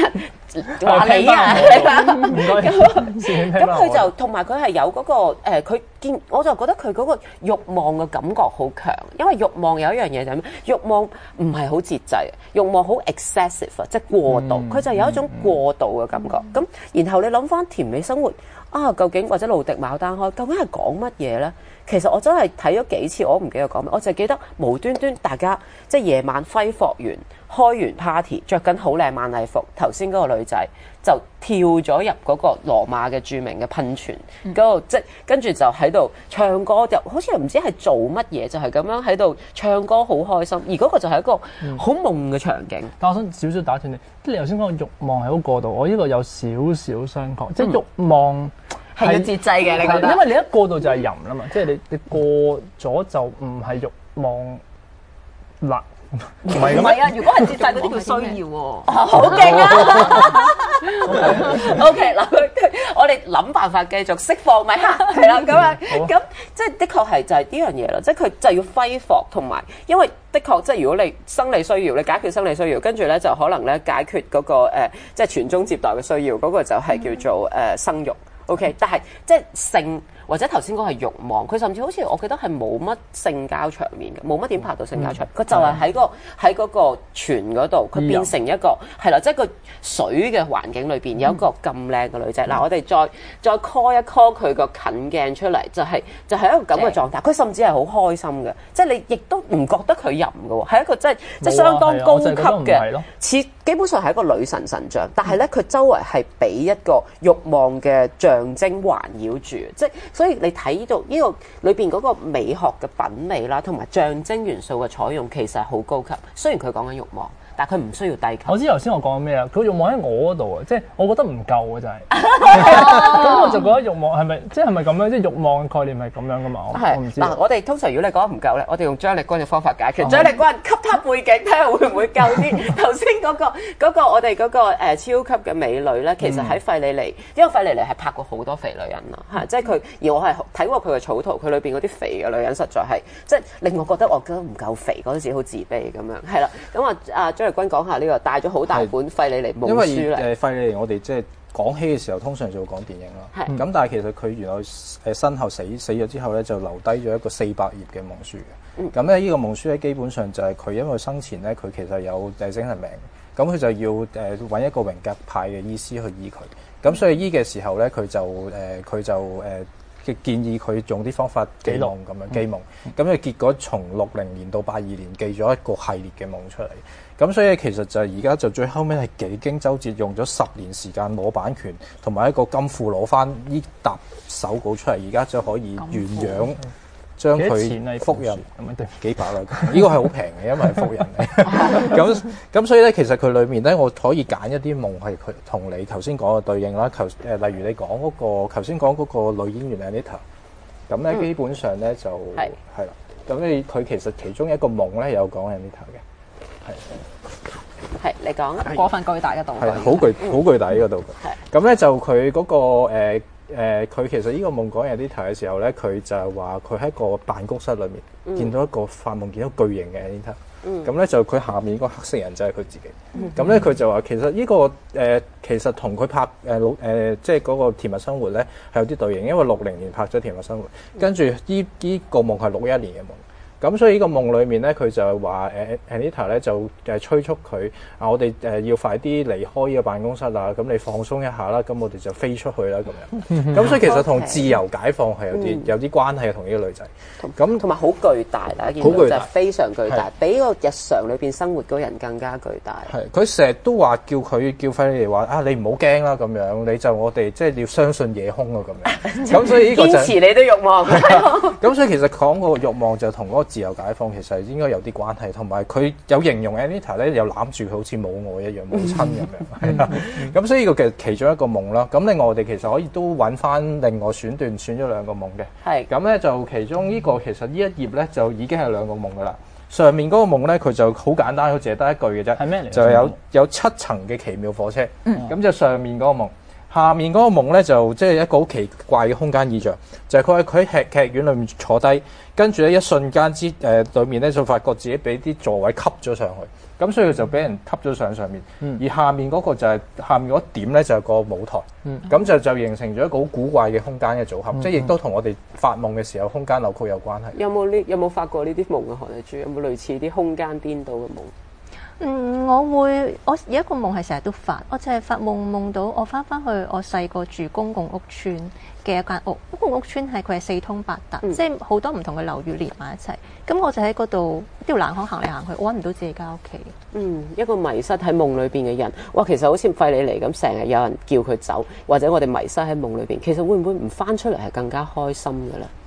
話你啊，係啦。咁咁佢就同埋佢係有嗰個誒，佢見我就覺得佢嗰個慾望嘅感覺好強，因為慾望有一樣嘢就係咩？慾望唔係好節制，慾望好 excessive 啊，即係過度。佢就有一種過度嘅感覺。咁然後你諗翻甜美生活啊，究竟或者路迪牡丹開究竟係講乜嘢咧？其實我真係睇咗幾次，我唔記得講咩，我就記得無端端大家即係夜晚揮霍完、開完 party， 着緊好靚晚禮服，頭先嗰個女仔就跳咗入嗰個羅馬嘅著名嘅噴泉嗰度，即係跟住就喺度唱歌，就好似唔知係做乜嘢，就係咁樣喺度唱歌，好開心。而嗰個就係一個好夢嘅場景。 但我想少少打斷你，即係你頭先講嘅慾望係好過度，我呢個有少少相抗，即係慾望。 係要節制嘅，你覺得？ 因為你一過度就係淫啦嘛，即係你你過咗就唔係慾望啦，唔係咁。 唔係啊，如果係節制嗰啲叫需要喎。 好勁啊 ！OK 嗱，我哋諗辦法繼續釋放咪嚇，係啦咁啊，咁即係的確係就係呢樣嘢啦，即係佢就要揮霍同埋，因為的確即係如果你生理需要，你解決生理需要，跟住咧就可能咧解決嗰個誒即係傳宗接代嘅需要，嗰個就係叫做誒生育。OK， 但係即係性或者頭先講係慾望，佢甚至好似我記得係冇乜性交場面嘅，冇乜點拍到性交場，佢、嗯、就係喺、個喺嗰個泉嗰度，佢變成一個係啦，即係個水嘅環境裏邊有一個咁靚嘅女仔。嗱、嗯，我哋再再 call 一 call 佢個近鏡出嚟，就係、係、就係、係、一個咁嘅狀態。佢甚至係好開心嘅，即係你亦都唔覺得佢淫嘅喎，係一個即係即係相當高級嘅，似基本上係一個女神神像。但係咧，佢周圍係俾一個慾望嘅象徵環繞住，即係所以你睇到呢個裏邊嗰個美學嘅品味啦，同埋象徵元素嘅採用，其實係好高級。雖然佢講緊慾望，但係佢唔需要低級。 我知頭先我講緊咩啊？佢慾望喺我嗰度啊，即係我覺得唔夠啊，就係。咁我就覺得慾望係咪即係係咪咁樣？即係慾望嘅概念係咁樣噶嘛？我唔知。嗱， 我哋通常如果你講唔夠咧，我哋用張力軍嘅方法解決。張力軍給他背景，睇下會唔會夠啲。頭先嗰個嗰個我哋嗰個誒超級嘅美女咧，其實喺費里尼，因為費里尼係拍過好多肥女人啦，嚇，即係佢而我係睇過佢嘅草圖，佢裏邊嗰啲肥嘅女人實在係即係令我覺得我覺得唔夠肥嗰陣時好自卑咁樣，係啦。咁啊啊張力軍講下呢個帶咗好大本費里尼夢書嚟。 因為誒費里尼我哋即係講起嘅時候，通常就會講電影啦。咁但係其實佢原來誒身後死死咗之後咧，就留低咗一個四百頁嘅夢書嘅。咁咧呢個夢書咧，基本上就係佢因為生前咧，佢其實有誒精神病，咁佢就要誒揾一個榮格派嘅醫師去醫佢。咁所以醫嘅時候咧，佢就誒佢就誒嘅建議佢用啲方法記夢咁樣記夢。咁誒結果從六零年到八二年記咗一個系列嘅夢出嚟。咁所以其實就係而家就最後尾係幾經周折，用咗十年時間攞版權，同埋一個金庫攞翻呢沓手稿出嚟，而家就可以原樣將佢複印咁樣對幾百啦。呢個係好平嘅，因為係複印嚟。咁咁所以咧，其實佢裏面咧，我可以揀一啲夢係佢同你頭先講嘅對應啦。頭誒，例如你講嗰個頭先講嗰個女演員 Anita， 咁咧基本上咧就係係啦。咁你佢其實其中一個夢咧有講 Anita 嘅。 係，你講過分巨大嘅道具， 係好巨好、嗯、巨大呢個道具。係咁咧，就佢嗰、那個誒誒，佢、呃呃、其實呢個夢講 Anita 嘅時候咧，佢就係話佢喺個辦公室裏面、嗯、見到一個發夢，見到巨型嘅 Anita。咁咧、嗯、就佢下面嗰個黑色人就係佢自己。咁咧佢就話其實呢、這個誒、呃、其實同佢拍誒老誒即係嗰個甜蜜生活咧係有啲對應，因為六零年拍咗甜蜜生活，跟住呢呢個夢係六一年嘅夢。咁所以呢個夢裏面咧，佢就係話誒 Anita 咧就誒催促佢啊，我哋誒要快啲離開呢個辦公室啦，咁你放鬆一下啦，咁我哋就飛出去啦咁樣。咁所以其實同自由解放係有啲、嗯、有啲關係，同呢個女仔。咁同埋好巨大，大家見到就係非常巨大，比個日常裏邊生活嗰人更加巨大。 係佢成日都話叫佢叫費里尼話啊，你唔好驚啦咁樣，你就我哋即係要相信夜空啊咁樣。咁所以呢個就堅持你都慾望。 咁所以其實講個慾望就同嗰個自由解放其實應該有啲關係，同埋佢有形容 Anita 咧又攬住佢好似母愛一樣母親咁樣，係啦。咁所以呢個其實其中一個夢啦。咁另外我哋其實可以都揾翻另外選段選咗兩個夢嘅。係。咁咧就其中呢個其實呢一頁咧就已經係兩個夢噶啦。上面嗰個夢咧佢就好簡單，佢淨係得一句嘅啫。係咩嚟？就係有有七層嘅奇妙火車。嗯。咁就上面嗰個夢。 下面嗰個夢咧就即係一個好奇怪嘅空間意象，就係佢喺佢喺劇劇院裏面坐低，跟住咧一瞬間之誒裏面咧就發覺自己俾啲座位吸咗上去，咁所以佢就俾人吸咗上上面。嗯、而下面嗰個就係、是、下面嗰點咧就係個舞台，咁、嗯、就就形成咗一個好古怪嘅空間嘅組合，嗯、即係亦都同我哋發夢嘅時候空間扭曲有關係。 有冇呢？有冇發過呢啲夢啊？何麗珠有冇類似啲空間顛倒嘅夢？ 嗯，我會我有一個夢係成日都發，我就係發夢夢到我翻返去我細個住公共屋邨嘅一間屋，公共屋邨係佢係四通八達，嗯、即係好多唔同嘅樓宇連埋一齊。咁我就喺嗰度條欄巷行嚟行去，我揾唔到自己間屋企。嗯， 一個迷失喺夢裏邊嘅人，哇！其實好似費里尼咁，成日有人叫佢走，或者我哋迷失喺夢裏邊，其實會唔會唔翻出嚟係更加開心嘅咧？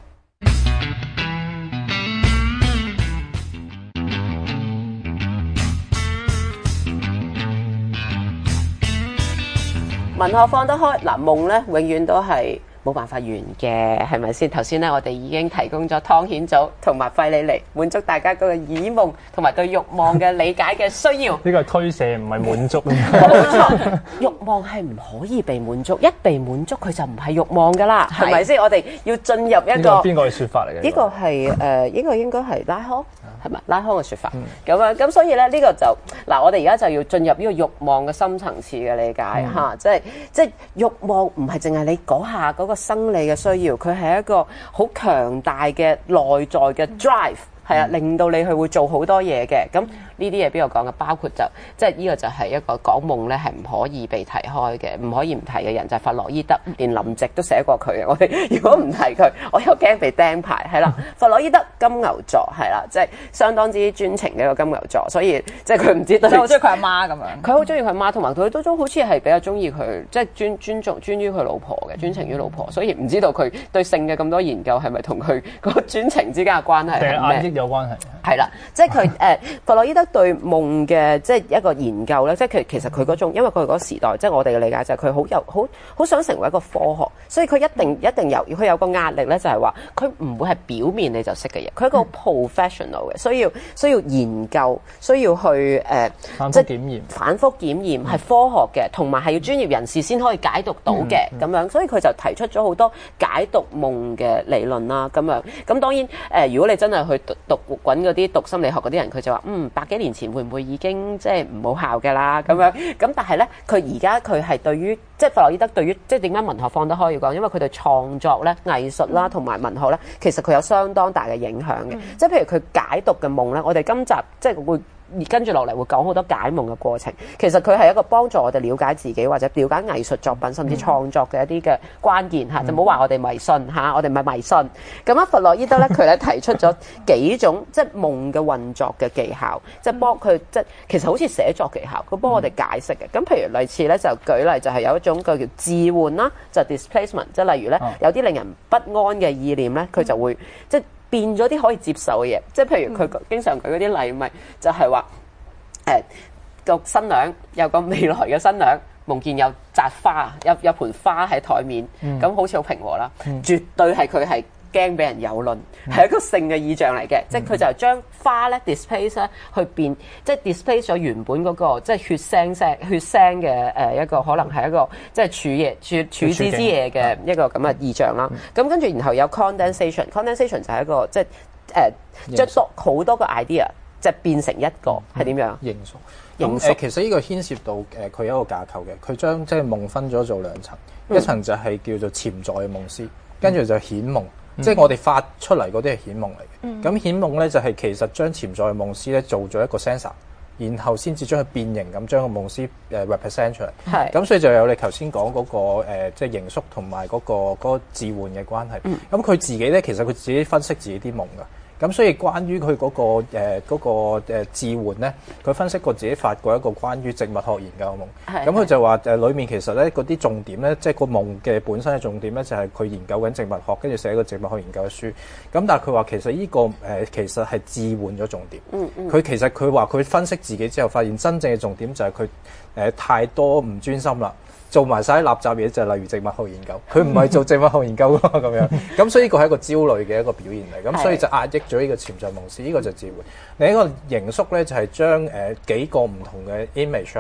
文學放得開，嗱夢咧永遠都係冇辦法完嘅，係咪先？頭先咧我哋已經提供咗湯顯祖同埋費里尼，滿足大家嗰個耳夢同埋對慾望嘅理解嘅需要。 呢個係推卸，唔係滿足。 冇錯，慾望係唔可以被滿足，一被滿足佢就唔係慾望噶啦，係咪先？我哋要進入一個邊個嘅説法嚟嘅？ 呢個係誒，呢個應該係拉康。係咪拉康嘅説法？咁啊、嗯，咁所以咧，呢、這個就嗱，我哋而家就要進入呢個慾望嘅深層次嘅理解嚇、嗯啊，即係即係慾望唔係淨係你嗰下嗰個生理嘅需要，佢係一個好強大嘅內在嘅 drive，係啊，令到你去會做好多嘢嘅。咁呢啲嘢邊個講嘅？包括就即係呢個就係一個講夢咧，係唔可以被提開嘅，唔可以唔提嘅人就係弗洛伊德，連林夕都寫過佢嘅。我哋如果唔提佢，我又驚被釘牌。係啦，弗洛伊德金牛座係啦，即係相當之專情嘅一個金牛座，所以即係佢唔知對， 好中意佢阿媽咁樣。 佢好中意佢阿媽，同埋佢都都好似係比較中意佢，即係專尊重專於佢老婆嘅，專情於老婆。所以唔知道佢對性嘅咁多研究係咪同佢嗰個專情之間嘅關係係咩？ 壓抑有關係。 係啦，即係佢誒弗洛伊德對夢嘅即係一個研究咧，即係佢其實佢嗰種，因為佢嗰個時代，即係我哋嘅理解就係佢好有好好想成為一個科學，所以佢一定一定有佢有個壓力咧，就係話佢唔會係表面你就識嘅嘢，佢係一個 professional 嘅，需要需要研究，需要去誒、呃、 反覆檢驗， 反覆檢驗係科學嘅，同埋係要專業人士先可以解讀到嘅咁、嗯嗯、樣，所以佢就提出咗好多解讀夢嘅理論啦，咁樣咁當然誒、呃，如果你真係去讀讀揾嗰啲讀心理學嗰啲人，佢就話嗯百幾年前會唔會已經即係唔好效㗎啦咁樣，咁但係咧佢而家佢係對於即係弗洛伊德對於即係點解文學放得開要講，因為佢對創作咧藝術啦同埋文學咧，其實佢有相當大嘅影響嘅，嗯、即係譬如佢解讀嘅夢咧，我哋今集即係會。而跟住落嚟會講好多解夢嘅過程，其實佢係一個幫助我哋了解自己或者了解藝術作品甚至創作嘅一啲嘅關鍵嚇，嗯、就唔好話我哋迷信嚇，我哋唔係迷信。咁啊，弗洛伊德咧佢咧提出咗幾種即係夢嘅運作嘅技巧，即係幫佢即係其實好似寫作技巧，佢幫我哋解釋嘅。咁譬如類似咧就舉例就係有一種叫叫置換啦，就 displacement， 即係例如咧有啲令人不安嘅意念咧，佢就會即係。變咗啲可以接受嘅嘢，即係譬如佢經常舉嗰啲例咪，就係話誒個新娘有個未來嘅新娘夢見有扎花，有有盆花喺台面，咁、嗯、好似好平和啦，嗯、絕對係佢係驚俾人蹂躪，係、嗯、一個性嘅意象嚟嘅，嗯、即係佢就將花咧 displace 咧去變，即係 displace 咗原本嗰、那個即係血腥聲血腥嘅誒一個可能係一個即係處嘢處處之之嘢嘅一個咁嘅意象啦。咁、嗯、跟住然後有 condensation，condensation 就係一個即係誒將多好多個 idea 即係變成一個係點、嗯、樣形塑。咁誒、呃、其實呢個牽涉到誒佢有一個架構嘅，佢將即係夢分咗做兩層，嗯、一層就係叫做潛在嘅夢思，跟住就顯夢。嗯、即係我哋發出嚟嗰啲係顯夢嚟嘅，咁顯夢咧就係、是、其實將潛在嘅夢思咧做咗一個 sensor，然後先至將佢變形咁將個夢思誒 represent 出嚟。係，咁所以就有你頭先講嗰個、呃、即係形塑同埋嗰個嗰、嗰個置換嘅關係。咁佢、嗯、自己咧其實佢自己分析自己啲夢㗎。咁所以關於佢嗰個誒嗰個誒置換咧，佢分析過自己發過一個關於植物學研究嘅夢。咁佢就話誒裏面其實咧嗰啲重點咧，即係個夢嘅本身嘅重點咧，就係佢研究緊植物學，跟住寫個植物學研究嘅書。咁但係佢話其實呢個誒其實係置換咗重點。嗯嗯。佢其實佢話佢分析自己之後，發現真正嘅重點就係佢誒太多唔專心啦。做埋晒啲垃圾嘢就係例如植物學研究，佢唔係做植物學研究咯咁樣，咁所以呢個係一個焦慮嘅一個表現嚟，咁所以就壓抑咗呢個潛在夢思，呢、這個就置換。另一個形塑咧就係將誒幾個唔同嘅 image 啊，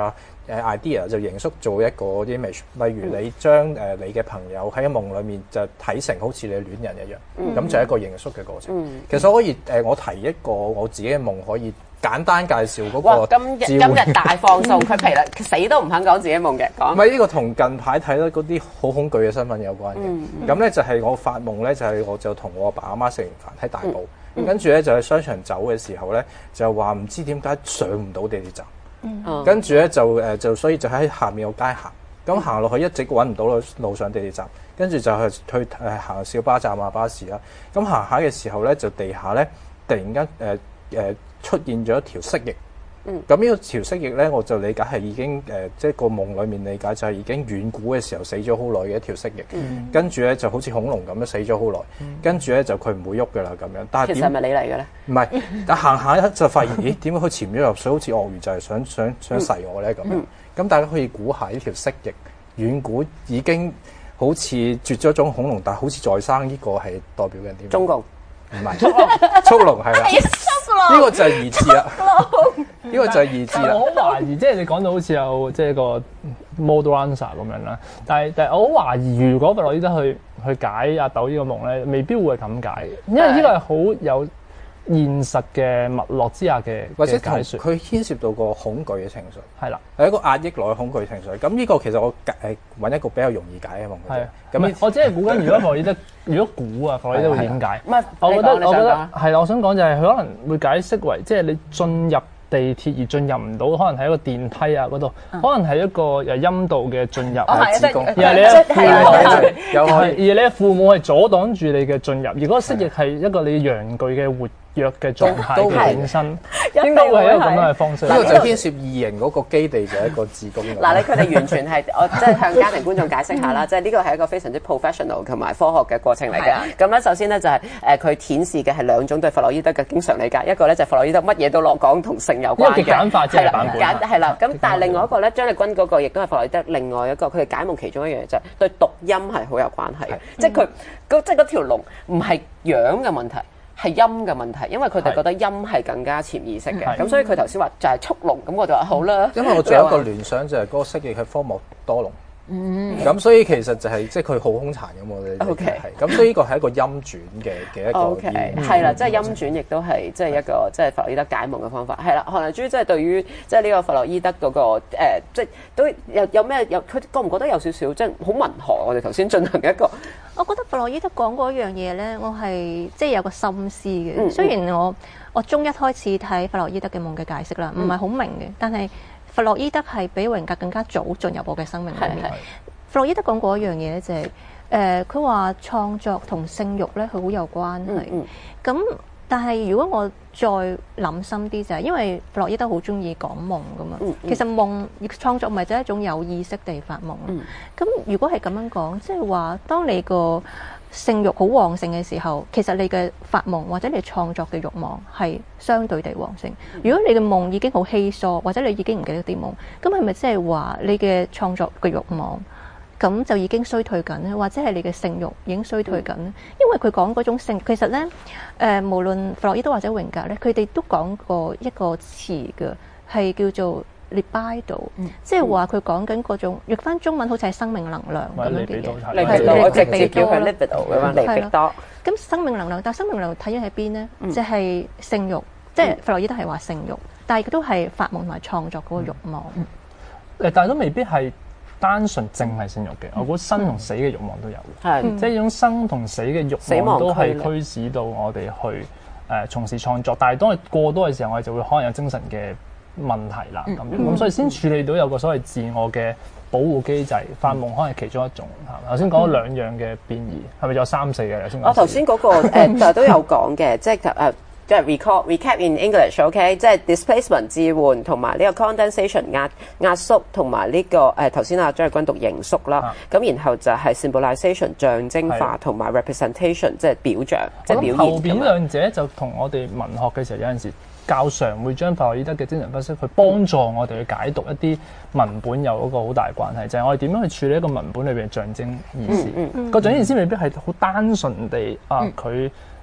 誒 idea 就形塑做一個 image，例如你將誒、呃、你嘅朋友喺夢裡面就睇成好似你戀人一樣，咁、嗯、就係一個形塑嘅過程。嗯、其實可以誒、呃，我提一個我自己嘅夢，可以簡單介紹嗰個。 今日今日大放送，佢皮啦，死都唔肯講自己夢嘅，講。 唔係呢個同近排睇到嗰啲好恐懼嘅新聞有關嘅。咁咧、嗯、就係我發夢咧，就係、是、我就同我阿爸阿媽食完飯喺大埔，嗯、跟住咧就喺商場走嘅時候咧，就話唔知點解上唔到地鐵站。嗯、跟住咧就誒就所以就喺下面個街行，咁行落去一直揾唔到路路上地鐵站，跟住就係去誒行小巴站啊巴士啦。咁行下嘅時候咧，就地下咧突然間誒誒出現咗一條蜥蜴。嗯，咁呢個條蜥蜴咧，我就理解係已經誒、呃，即係個夢裡面理解就係已經遠古嘅時候死咗好耐嘅一條蜥蜴。嗯、跟住咧就好似恐龍咁樣死咗好耐。嗯、跟住咧就佢唔會喐㗎啦咁樣。但係其實係咪你嚟嘅咧？ 唔係，但行下就發現，咦？點解佢潛咗入水，好似鱷魚就係想想想噬我咧咁樣？咁、嗯、大家可以估下呢條蜥蜴遠古已經好似絕咗種恐龍，但係好似再生，呢個係代表緊啲咩？ 中共唔係速龍，速龍係啦。呢個就係異志啦，呢個就係異志啦。 我好懷疑，即係你講到好似有即係個 model answer 咁樣啦。但係但係我好懷疑，如果弗洛伊德去去解阿豆呢個夢咧，未必會係咁解，因為呢個係好有現實嘅脈絡之下嘅或者解説。 佢牽涉到個恐懼嘅情緒， 係啦， 係一個壓抑內嘅恐懼情緒。咁呢個其實我誒揾一個比較容易解嘅夢嘅啫。 咁我只係估緊，如果弗洛伊德如果估啊，弗洛伊德會點解？ 唔係， 我覺得你我覺得係啦，我想講就係佢可能會解釋為，即係你進入地鐵而進入唔到，可能係一個電梯啊嗰度，可能係一個由陰道嘅進入子宮，而係你嘅父母，又係而你嘅父母係阻擋住你嘅進入，而嗰個蜥蜴係一個你陽具嘅活躍嘅狀態嘅本身，應該會係一個咁樣嘅方式。 呢個就牽涉異形嗰個基地就係一個子宮。 嗱，你佢哋完全係我即係向家庭觀眾解釋下啦，即係呢個係一個非常之 professional 同埋科學嘅過程嚟嘅。咁咧，首先咧就係誒佢顯示嘅係兩種對弗洛伊德嘅經常理解，一個咧就係弗洛伊德乜嘢都落講同性有關嘅， 簡化啫版本。 係啦，咁但係另外一個咧，張力軍嗰個亦都係弗洛伊德另外一個佢嘅解夢其中一樣嘢就係對讀音係好有關係嘅，即係佢嗰即係嗰條龍唔係樣嘅問題。係音嘅問題，因為佢哋覺得音係更加潛意識嘅，咁所以佢頭先話就係速龍，咁我就話好啦。 因為我仲有一個聯想就係嗰個蜥蜴係科莫多龍，咁所以其實就係即係佢好兇殘咁我哋係，咁所以呢個係一個音轉嘅嘅一個。O K， 係啦，即係音轉亦都係即係一個即係弗洛伊德解夢嘅方法。係啦，韓麗珠即係對於即係呢個弗洛伊德嗰個誒，即係都有有咩有佢覺唔覺得有少少即係好文學？我哋頭先進行嘅一個。 我覺得弗洛伊德講嗰樣嘢咧，我係即係有個心思嘅。嗯、雖然我我中一開始睇弗洛伊德嘅夢嘅解釋啦，唔係好明嘅，但係弗洛伊德係比榮格更加早進入我嘅生命裏面。弗洛伊德講過一樣嘢咧，就係誒佢話創作同性慾咧，佢好有關係。咁、嗯嗯、但係如果我再諗深啲就係，因為弗洛伊德好中意講夢噶嘛，嗯嗯、其實夢創作唔係就係一種有意識地發夢。咁、嗯、如果係咁樣講，即係話當你個性慾好旺盛嘅時候，其實你嘅發夢或者你創作嘅慾望係相對地旺盛。如果你嘅夢已經好稀疏，或者你已經唔記得啲夢，咁係咪即係話你嘅創作嘅慾望咁就已經衰退緊咧，或者係你嘅性慾已經衰退緊咧？因為佢講嗰種性，其實咧，誒、呃、無論弗洛伊德或者榮格咧，佢哋都講過一個詞嘅，係叫做 libido，、嗯、即係話佢講緊嗰種，譯翻中文好似係生命能量咁樣嘅嘢。 利比多，我直接叫佢 libido 咁樣，利比多。 咁生命能量，但係生命能量睇咗喺邊咧？嗯、就係性慾，即係弗洛伊德係話性慾，但係佢都係發夢同埋創作嗰個慾望。誒、 嗯嗯，但係都未必係單純淨係性慾嘅，我估生同死嘅慾望都有嘅，嗯、即係呢種生同死嘅慾望都係驅使到我哋去誒、呃、從事創作。但係當你過多嘅時候，我哋就會可能有精神嘅問題啦。咁咁、嗯、所以先處理到有個所謂自我嘅保護機制，發夢可能係其中一種。頭先講咗兩樣嘅變異，係咪有三四嘅？頭先我頭先嗰個誒、呃、都有講嘅，即係誒。呃即係 recall recap in English，OK，、okay? 即係 displacement 置換同埋呢個 condensation 壓壓縮同埋呢個誒頭先阿張日君讀形縮啦，咁、啊、然後就係 symbolization 象徵化同埋 representation 即係表象，即係表現。 後邊兩者就同我哋文學嘅時候有陣時較常會將弗洛伊德嘅精神分析去幫助我哋去解讀一啲文本有嗰個好大關係，就係、是、我哋點樣去處理一個文本裏邊嘅象徵意思。個、嗯嗯嗯、象徵意思未必係好單純地啊佢。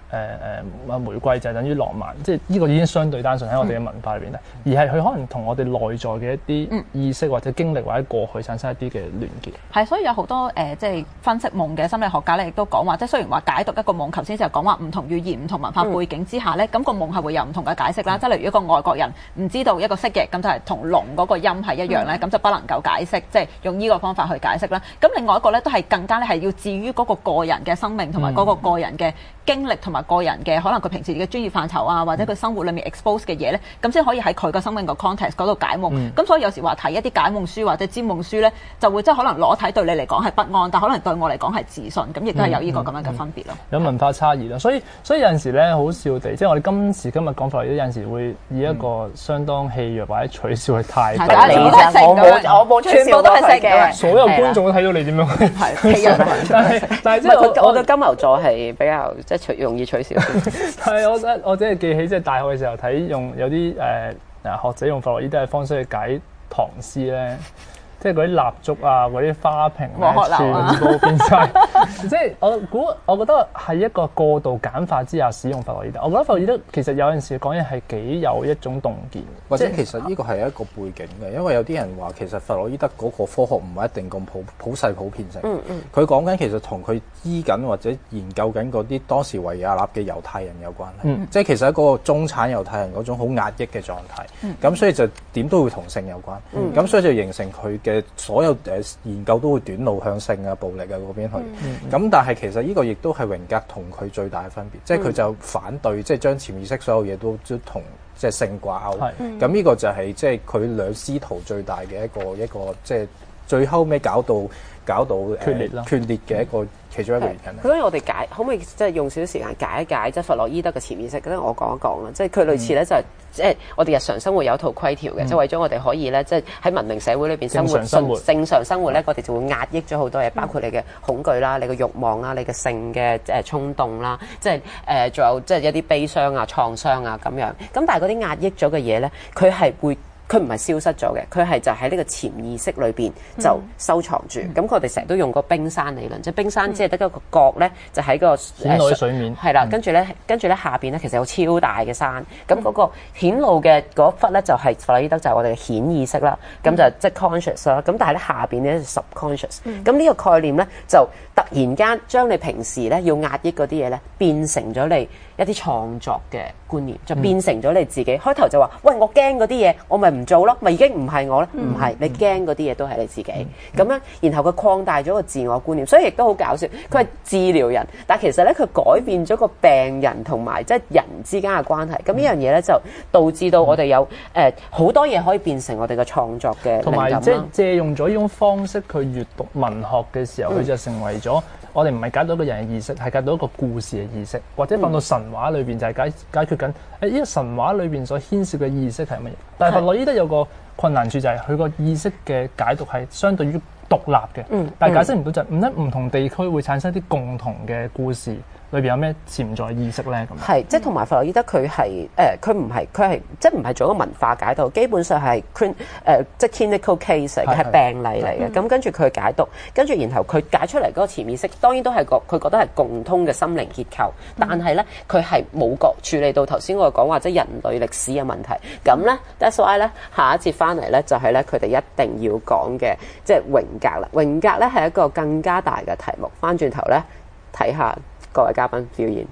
誒誒玫瑰就係等於浪漫，即係呢個已經相對單純喺我哋嘅文化裏邊咧，嗯、而係佢可能同我哋內在嘅一啲意識或者經歷或者過去產生一啲嘅聯結。 係，所以有好多誒、呃、即係分析夢嘅心理學家咧，亦都講話，即係雖然話解讀一個夢，頭先就講話唔同語言、唔同文化背景之下咧，咁、嗯、個夢係會有唔同嘅解釋啦。嗯、即係例如一個外國人唔知道一個蜥蜴，咁就係同龍嗰個音係一樣咧，咁、嗯、就不能夠解釋，即係用呢個方法去解釋啦。咁另外一個咧，都係更加咧係要置於嗰個個人嘅生命同埋嗰個個人嘅經歷同埋個人嘅可能佢平時嘅專業範疇啊，或者佢生活裡面 expose 嘅嘢咧，咁先可以喺佢個生命個 context 嗰度解夢。咁、嗯、所以有時話睇一啲解夢書或者占夢書咧，就會即係可能裸體對你嚟講係不安，但可能對我嚟講係自信，咁亦都係有呢個咁樣嘅分別咯。 有文化差異咯，所以所以有陣時咧好笑地，即係我哋今時今日講法，有陣時會以一個相當戲謔或者取笑嘅態度。 我冇我冇取笑過佢嘅， 所有觀眾都睇到你點樣係戲謔。但係但係即係我我嘅金牛座係比較即係取容易取笑。 係我我我真係記起即係大學嘅時候睇用有啲誒誒學者用弗洛伊德嘅方式去解唐詩咧。即係嗰啲蠟燭啊，嗰啲花瓶咧，全部變晒。即係我估，我覺得係一個過度簡化之下使用弗洛伊德。我覺得弗洛伊德其實有陣時講嘢係幾有一種洞見， 或者其實呢個係一個背景嘅，因為有啲人話其實弗洛伊德嗰個科學唔係一定咁普普世普遍性。嗯嗯。佢講緊其實同佢醫緊或者研究緊嗰啲當時維也納嘅猶太人有關係。嗯。即係其實一個中產猶太人嗰種好壓抑嘅狀態。嗯。咁所以就點都會同性有關。嗯。咁所以就形成佢嘅所有誒研究都會短路向性啊、暴力啊嗰邊去，咁、嗯嗯、但係其實呢個亦都係榮格同佢最大嘅分別，嗯、即係佢就反對，即係將潛意識所有嘢都都同即係性掛鈎。咁呢、嗯、個就係即係佢兩師徒最大嘅一個一個即係最後尾搞到搞到決裂啦， 決裂嘅一個其中一個原因。 所以我哋解可唔可以即係用少少時間解一解即係弗洛伊德嘅潛意識？咁我講一講啦，即係佢類似咧就係、是。即係我哋日常生活有一套規條嘅，嗯、即係為咗我哋可以咧，即係喺文明社會裏邊生活，正常生活，正常生活咧，我哋就會壓抑咗好多嘢，包括你嘅恐懼啦、你嘅慾望啦、你嘅性嘅誒衝動啦，即係誒仲有即係一啲悲傷啊、創傷啊咁樣。咁但係嗰啲壓抑咗嘅嘢咧，佢係會。佢唔係消失咗嘅，佢係就喺呢個潛意識裏邊就收藏住。咁我哋成日都用個冰山理論，即係冰山只係得一個角咧，就喺個顯露水面。 係啦，跟住咧，跟住咧下邊咧其實有超大嘅山。咁嗰個顯露嘅嗰忽咧就係弗洛伊德就係我哋嘅顯意識啦。咁就即係 conscious 啦。咁但係咧下邊咧 subconscious。咁呢個概念咧就突然間將你平時咧要壓抑嗰啲嘢咧變成咗你一啲創作嘅觀念，就變成咗你自己。開頭就話：喂，我驚嗰啲嘢，我咪唔做咯，咪已經唔係我咧？唔係、嗯，你驚嗰啲嘢都係你自己。咁樣、嗯，然後佢擴大咗個自我觀念，所以亦都好搞笑。佢係治療人，但係其實咧佢改變咗個病人同埋即係人之間嘅關係。咁呢樣嘢咧就導致到我哋有誒好、呃、多嘢可以變成我哋嘅創作嘅靈感啦。同埋即係借用咗呢種方式去閱讀文學嘅時候，佢、嗯、就成為咗。我哋唔係解到一個人嘅意識，係解到一個故事嘅意識，或者放到神話裏邊就係解解決緊誒呢個神話裏邊所牽涉嘅意識係乜嘢。但係弗洛伊德有個困難處就係佢個意識嘅解讀係相對於獨立嘅，嗯、但係解釋唔到就係唔得唔同地區會產生啲共同嘅故事。裏邊有咩潛在意識咧？咁係即係同埋弗洛伊德佢係誒佢唔係佢係即係唔係做一個文化解讀，基本上係 clin 誒即係 clinical case 嚟嘅，係病例嚟嘅。咁跟住佢解讀，跟住然後佢解出嚟嗰個潛意識，當然都係個佢覺得係共通嘅心靈結構，但係咧佢係冇個處理到頭先我講話即係人類歷史嘅問題。咁咧 that's why 咧下一節翻嚟咧就係咧佢哋一定要講嘅即係榮格啦。榮格咧係一個更加大嘅題目。翻轉頭咧睇下。各位嘉賓表演。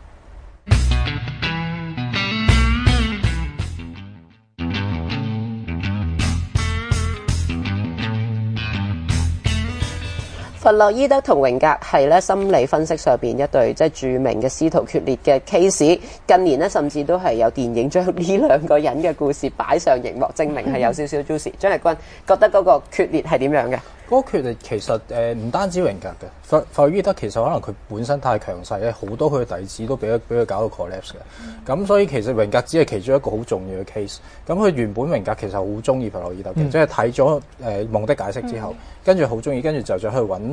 弗洛伊德同榮格係咧心理分析上邊一對即係著名嘅師徒決裂嘅 case。近年咧甚至都係有電影將呢兩個人嘅故事擺上熒幕，證明係有少少 juicy。張力君覺得嗰個決裂係點樣嘅？ 嗰個決裂其實誒唔、呃、單止榮格嘅，弗弗洛伊德其實可能佢本身太強勢咧，好多佢嘅弟子都俾佢俾佢搞到 collapse 嘅。咁、嗯、所以其實榮格只係其中一個好重要嘅 case。咁佢原本榮格其實好中意弗洛伊德嘅，嗯、即係睇咗誒夢的解釋之後，跟住好中意，跟住就再去揾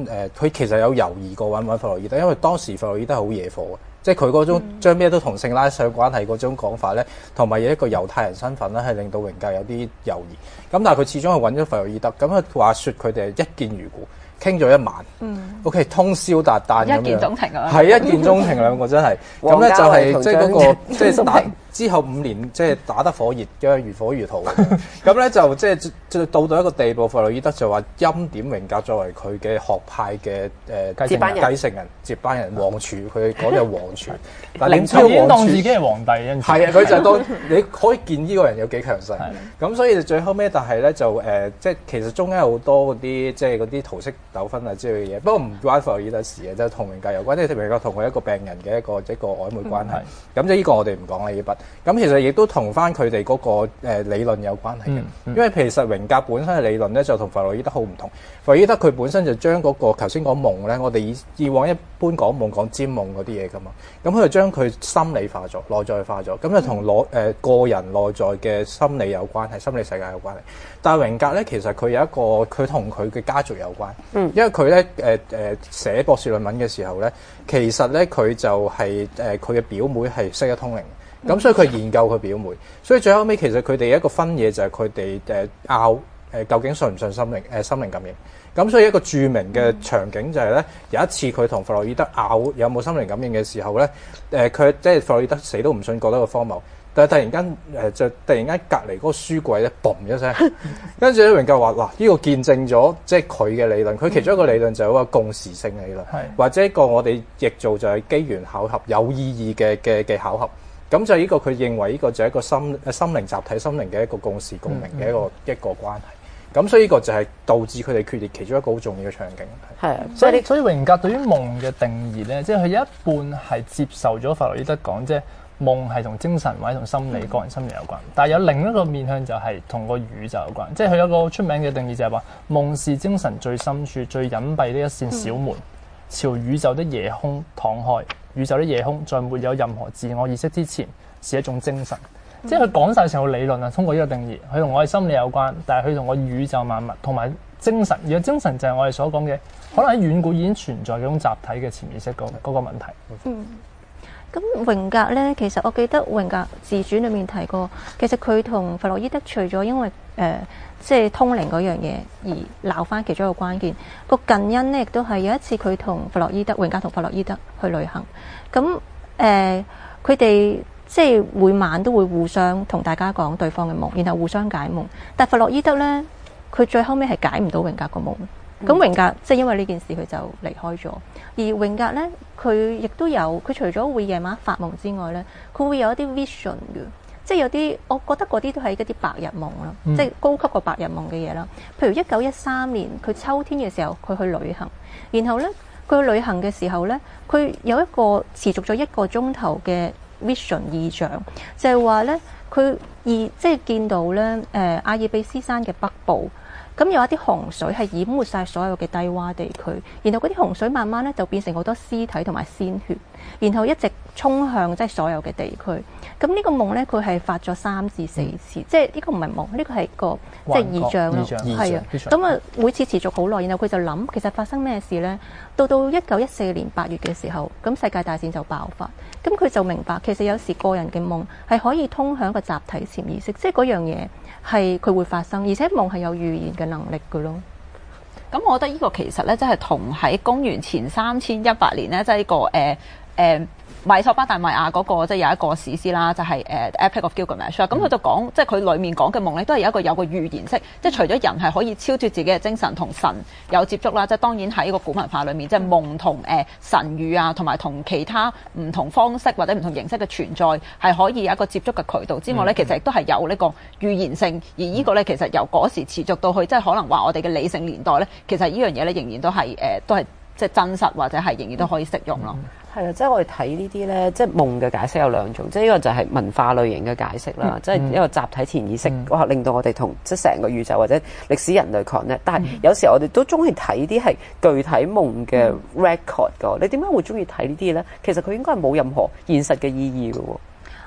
誒，佢、呃、其實有猶豫過揾揾弗洛伊德，因為當時弗洛伊德係好惹火嘅。即係佢嗰種將咩都同性拉上關係嗰種講法咧，同埋有一個猶太人身份咧，係令到榮格有啲猶豫。咁但係佢始終係揾咗弗洛伊德。咁佢話説佢哋係一見如故，傾咗一晚。嗯。O.K. 通宵達旦咁樣。 一見鐘情啊！ 係一見鐘情兩個真係。咁咧就係即係嗰個即係打之後五年即係打得火熱嘅如火如荼。咁咧就即係即到到一個地步，弗洛伊德就話欽點榮格作為佢嘅學派嘅誒接班人、 繼承人、接班人、王儲。佢講就王儲。 但係你已經當自己係皇帝， 係啊，佢就係當你可以見呢個人有幾強勢。咁所以最後尾，但係咧就誒，即係其實中間有好多嗰啲即係嗰啲桃色糾紛啊之類嘅嘢。不過唔關弗洛伊德事嘅，就同榮格有關，即係榮格同佢一個病人嘅一個一個曖昧關係。咁即係呢個我哋唔講啦呢筆。咁其實亦都同翻佢哋嗰個誒理論有關係嘅，因為其實榮格本身嘅理論咧就同弗洛伊德好唔同。弗洛伊德佢本身就將嗰個頭先講夢咧，我哋以以往一般講夢講占夢嗰啲嘢噶嘛，咁佢就將佢心理化咗、內在化咗，咁就同內誒個人內在嘅心理有關係，心理世界有關係。但係榮格咧，其實佢有一個佢同佢嘅家族有關，嗯，因為佢咧誒誒寫博士論文嘅時候咧，其實咧佢就係誒佢嘅表妹係識得通靈。咁、嗯、所以佢研究佢表妹，所以最後尾其實佢哋一個分野就係佢哋誒拗誒究竟信唔信心靈誒、呃、心靈感應。咁所以一個著名嘅場景就係咧，有一次佢同弗洛伊德拗有冇心靈感應嘅時候咧，誒佢即係弗洛伊德死都唔信，覺得個荒謬。但係突然間誒、呃、就突然間隔離嗰個書櫃咧，嘣一聲，跟住咧榮格話嗱，呢、這個見證咗即係佢嘅理論。佢其中一個理論就係一個共時性理論，嗯、或者一個我哋譯做就係機緣巧合有意義嘅嘅嘅巧合。咁就呢個佢認為呢個就係一個心心靈集體心靈嘅一個共識共鳴嘅一個、嗯、一個關係。咁所以呢個就係導致佢哋決裂其中一個好重要嘅場景。 係， 所以所以榮格對於夢嘅定義咧，即係佢有一半係接受咗弗洛伊德講，即係夢係同精神或者同心理、嗯、個人心理有關。但係有另一個面向就係同個宇宙有關。即係佢有個出名嘅定義就係話，夢是精神最深處、最隱蔽的一扇小門，嗯、朝宇宙的夜空敞開。宇宙的夜空在沒有任何自我意識之前是一種精神，嗯、即係佢講晒成個理論啊。通過呢個定義，佢同我哋心理有關，但係佢同我宇宙萬物同埋精神，而個精神就係我哋所講嘅，可能喺遠古已經存在嗰種集體嘅潛意識嗰嗰個問題。 嗯，咁榮格咧，其實我記得榮格自傳裏面提過，其實佢同弗洛伊德除咗因為誒、呃、即係通靈嗰樣嘢而鬧翻其中一個關鍵，個近因咧亦都係有一次佢同弗洛伊德，榮格同弗洛伊德去旅行，咁誒佢哋即係每晚都會互相同大家講對方嘅夢，然後互相解夢。但弗洛伊德咧，佢最後尾係解唔到榮格個夢。咁榮格即係因為呢件事佢就離開咗。而榮格咧，佢亦都有，佢除咗會夜晚發夢之外咧，佢會有一啲 vision 嘅，即係有啲我覺得嗰啲都係一啲白日夢啦，嗯、即係高級過白日夢嘅嘢啦。譬如一九一三年佢秋天嘅時候，佢去旅行，然後咧佢去旅行嘅時候咧，佢有一個持續咗一個鐘頭嘅 vision 異象，就係話咧佢異即係見到咧誒、呃、阿爾卑斯山嘅北部。咁有一啲洪水係淹沒晒所有嘅低洼地區，然後嗰啲洪水慢慢咧就變成好多屍體同埋鮮血，然後一直衝向即係所有嘅地區。咁呢個夢咧，佢係發咗三至四次，嗯、即係呢個唔係夢，呢個係個即係異象咯，係啊。咁啊，每次持續好耐，然後佢就諗其實發生咩事咧？到到一九一四年八月嘅時候，咁世界大戰就爆發，咁佢就明白其實有時個人嘅夢係可以通向個集體潛意識，即係嗰樣嘢係佢會發生，而且夢係有預言嘅能力嘅咯。 咁我覺得呢個其實咧，即係同喺公元前三千一百年咧，即係呢個誒誒。呃呃米索巴達米亞嗰、那個即係有一個史詩啦，就係、是、誒、uh, Epic of Gilgamesh。咁佢就講，即係佢裡面講嘅夢咧，都係有一個有個預言式，即係除咗人係可以超脫自己嘅精神同神有接觸啦，即係當然喺個古文化裡面，即係夢同誒、呃、神語啊，同埋同其他唔同方式或者唔同形式嘅存在係可以有一個接觸嘅渠道之外咧，其實亦都係有呢個預言性。而呢個咧其實由嗰時持續到去，即係可能話我哋嘅理性年代咧，其實呢樣嘢咧仍然都係誒、呃、都係即係真實或者係仍然都可以適用咯。 係啊，即係我哋睇呢啲咧，即係夢嘅解釋有兩種，即係呢個就係文化類型嘅解釋啦，嗯、即係一個集體潛意識，哇、嗯，令到我哋同即係成個宇宙或者歷史人類 connect。但係有時我哋都中意睇啲係具體夢嘅 record 㗎。嗯、你點解會中意睇呢啲咧？其實佢應該係冇任何現實嘅意義㗎喎。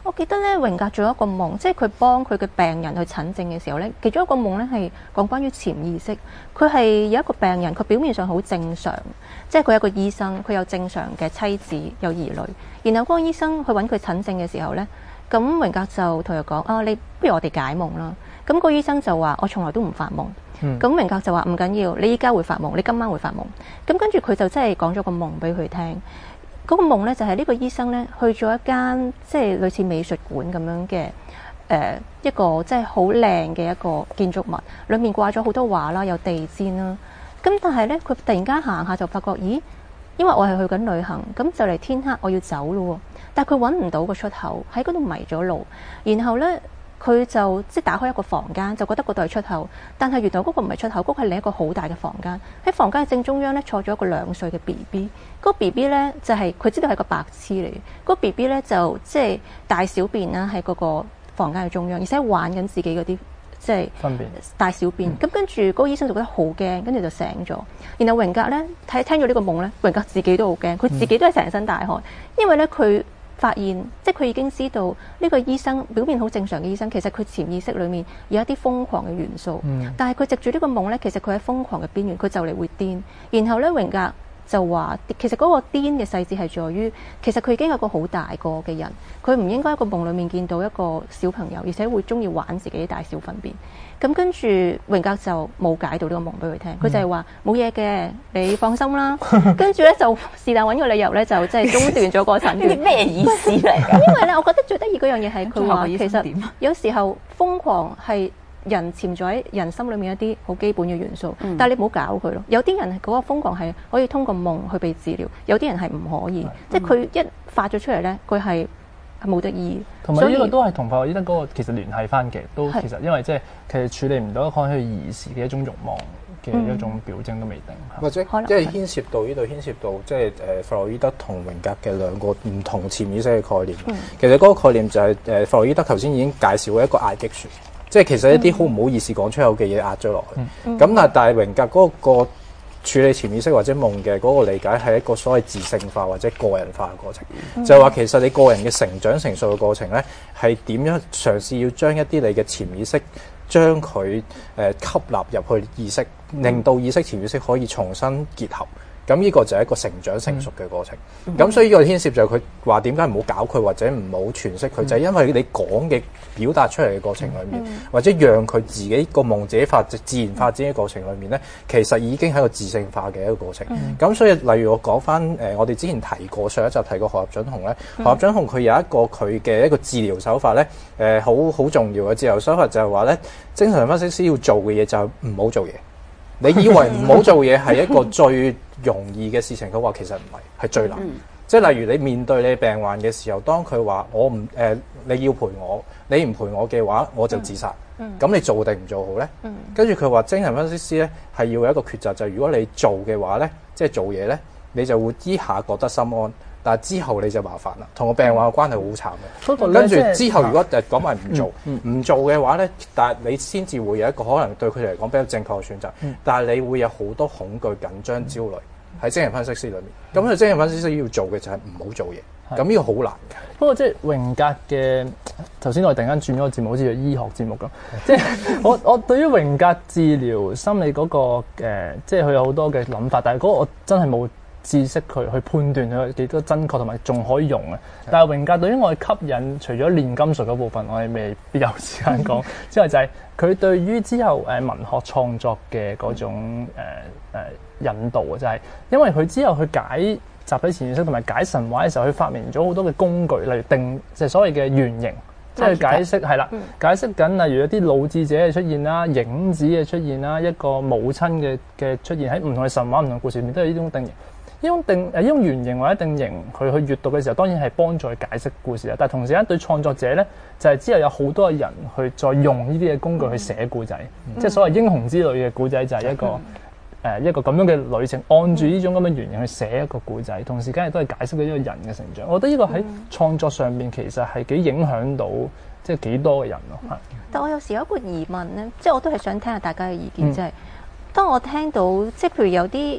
我記得咧，榮格做一個夢，即係佢幫佢嘅病人去診症嘅時候咧，其中一個夢咧係講關於潛意識。佢係有一個病人，佢表面上好正常，即係佢係一個醫生，佢有正常嘅妻子，有兒女。然後嗰個醫生去揾佢診症嘅時候咧，咁榮格就同佢講：啊，你不如我哋解夢啦。咁個醫生就話：我從來都唔發夢。咁榮格就話：唔緊要，你依家會發夢，你今晚會發夢。咁跟住佢就真係講咗個夢俾佢聽。嗰個夢咧就係呢個醫生咧去咗一間即係類似美術館咁樣嘅誒、呃、一個即係好靚嘅一個建築物，裡面掛咗好多畫啦，有地氈啦。咁但係咧佢突然間行下就發覺，咦？因為我係去緊旅行，咁就嚟天黑，我要走咯。但係佢揾唔到個出口，喺嗰度迷咗路。然後咧佢就即係打開一個房間，就覺得嗰度係出口。但係原來嗰個唔係出口，嗰、嗰個係另一個好大嘅房間。喺房間嘅正中央咧坐咗一個兩歲嘅 B B。嗰個 B B 咧就係、是、佢知道係個白痴嚟嘅。嗰、嗰個 B B 咧就即係大小便啦，喺嗰個房間嘅中央，而且玩緊自己嗰啲即係分便大小便。咁、嗯、跟住嗰個醫生就覺得好驚，跟住就醒咗。然後榮格咧睇聽咗呢個夢咧，榮格自己都好驚，佢自己都係成身大汗，因為咧佢發現即係佢已經知道呢個醫生表面好正常嘅醫生，其實佢潛意識裡面有一啲瘋狂嘅元素。嗯、但係佢藉住呢個夢咧，其實佢喺瘋狂嘅邊緣，佢就嚟會癲。然後咧榮格就話其實嗰個癲嘅細節係在於，其實佢已經係個好大個嘅人，佢唔應該喺個夢裡面見到一個小朋友，而且會中意玩自己大小糞便。咁跟住榮格就冇解到呢個夢俾佢聽，佢就係話冇嘢嘅，你放心啦。跟住咧就是但揾個理由咧，就即係中斷咗個診斷。 咩意思嚟㗎？ 因為咧，我覺得最得意嗰樣嘢係佢話，其實有時候瘋狂係人潛在喺人心裏面一啲好基本嘅元素，嗯、但係你唔好搞佢咯。有啲人嗰個瘋狂係可以通過夢去被治療，有啲人係唔可以，嗯、即係佢一發咗出嚟咧，佢係冇得醫。 同埋呢個都係同弗洛伊德嗰個其實聯繫翻嘅，都其實因為即係其實處理唔到可能去兒時嘅一種慾望嘅一種表徵都未定，嗯、 或者即係牽涉到呢度牽涉到即係誒弗洛伊德同榮格嘅兩個唔同潛意識嘅概念。嗯、其實嗰個概念就係、是、誒弗洛伊德頭先已經介紹過一個壓擊船，即係其實一啲好唔好意思講出口嘅嘢壓咗落去。咁、嗯、但係但係榮格嗰個處理潛意識或者夢嘅嗰個理解係一個所謂自性化或者個人化嘅過程，嗯、就係話其實你個人嘅成長成熟嘅過程咧，係點樣嘗試要將一啲你嘅潛意識將佢誒吸納入去意識，令到意識潛意識可以重新結合。咁呢個就係一個成長成熟嘅過程。咁、嗯、所以呢個牽涉就係佢話點解唔好搞佢或者唔好詮釋佢，嗯、就係因為你講嘅表達出嚟嘅過程裏面，嗯、或者讓佢自己個夢自己發自然發展嘅過程裏面咧，其實已經係一個自性化嘅一個過程。咁、嗯、所以例如我講翻誒，我哋之前提過上一集提過何合準雄咧，何合準雄佢有一個佢嘅一個治療手法咧，誒好好重要嘅治療手法就係話咧，精神分析師要做嘅嘢就係唔好做嘢。你以為唔好做嘢係一個最容易嘅事情，佢話其實唔係，係最難。嗯、即係例如你面對你病患嘅時候，當佢話我唔誒、呃，你要陪我，你唔陪我嘅話，我就自殺。咁、嗯嗯、你做定唔做好咧？嗯、跟住佢話精神分析師咧係要有一個抉擇，就係、是、如果你做嘅話咧，即係做嘢咧，你就會依下覺得心安。但係之後你就麻煩啦，同個病患嘅關係好慘嘅。跟住之後，如果誒講埋唔做，唔、嗯嗯、做嘅話咧，但係你先至會有一個可能對佢哋嚟講比較正確嘅選擇。嗯、但係你會有好多恐懼、緊張、焦慮喺精神分析師裏面。咁佢、嗯、精神分析師要做嘅就係唔好做嘢。咁呢、嗯、個好難嘅。 不過即係榮格嘅頭先，我突然間轉咗個節目，好似個醫學節目咁。即係我我對於榮格治療心理嗰、那個、呃、即係佢有好多嘅諗法，但係嗰個我真係冇知識佢去判斷佢幾多真確同埋仲可以用嘅，但係榮格對於我嘅吸引，除咗煉金術嗰部分，我係未必有時間講，之外就係佢對於之後誒文學創作嘅嗰種誒誒、呃呃、引導啊，就係、是、因為佢之後去解集體潛意識同埋解神話嘅時候，佢發明咗好多嘅工具，例如定即係所謂嘅原型。即係解釋係啦，解釋緊例如一啲腦智者嘅出現啦、影子嘅出現啦、一個母親嘅嘅出現喺唔同嘅神話、唔同故事入面都有呢種定型。呢種定誒呢種原型或者定型，佢去閱讀嘅時候，當然係幫助佢解釋故事啦。但係同時間對創作者咧，就係、是、之後有好多嘅人去再用呢啲嘅工具去寫故仔，嗯、即係所謂英雄之類嘅故仔就係一個誒、嗯呃、一個咁樣嘅旅程，按住呢種咁嘅原型去寫一個故仔，同時間亦都係解釋咗呢個人嘅成長。我覺得呢個喺創作上面其實係幾影響到即係幾多嘅人咯。係、嗯。 但我有時有一個疑問咧，即係我都係想聽下大家嘅意見，即係、嗯、當我聽到即係譬如有啲誒、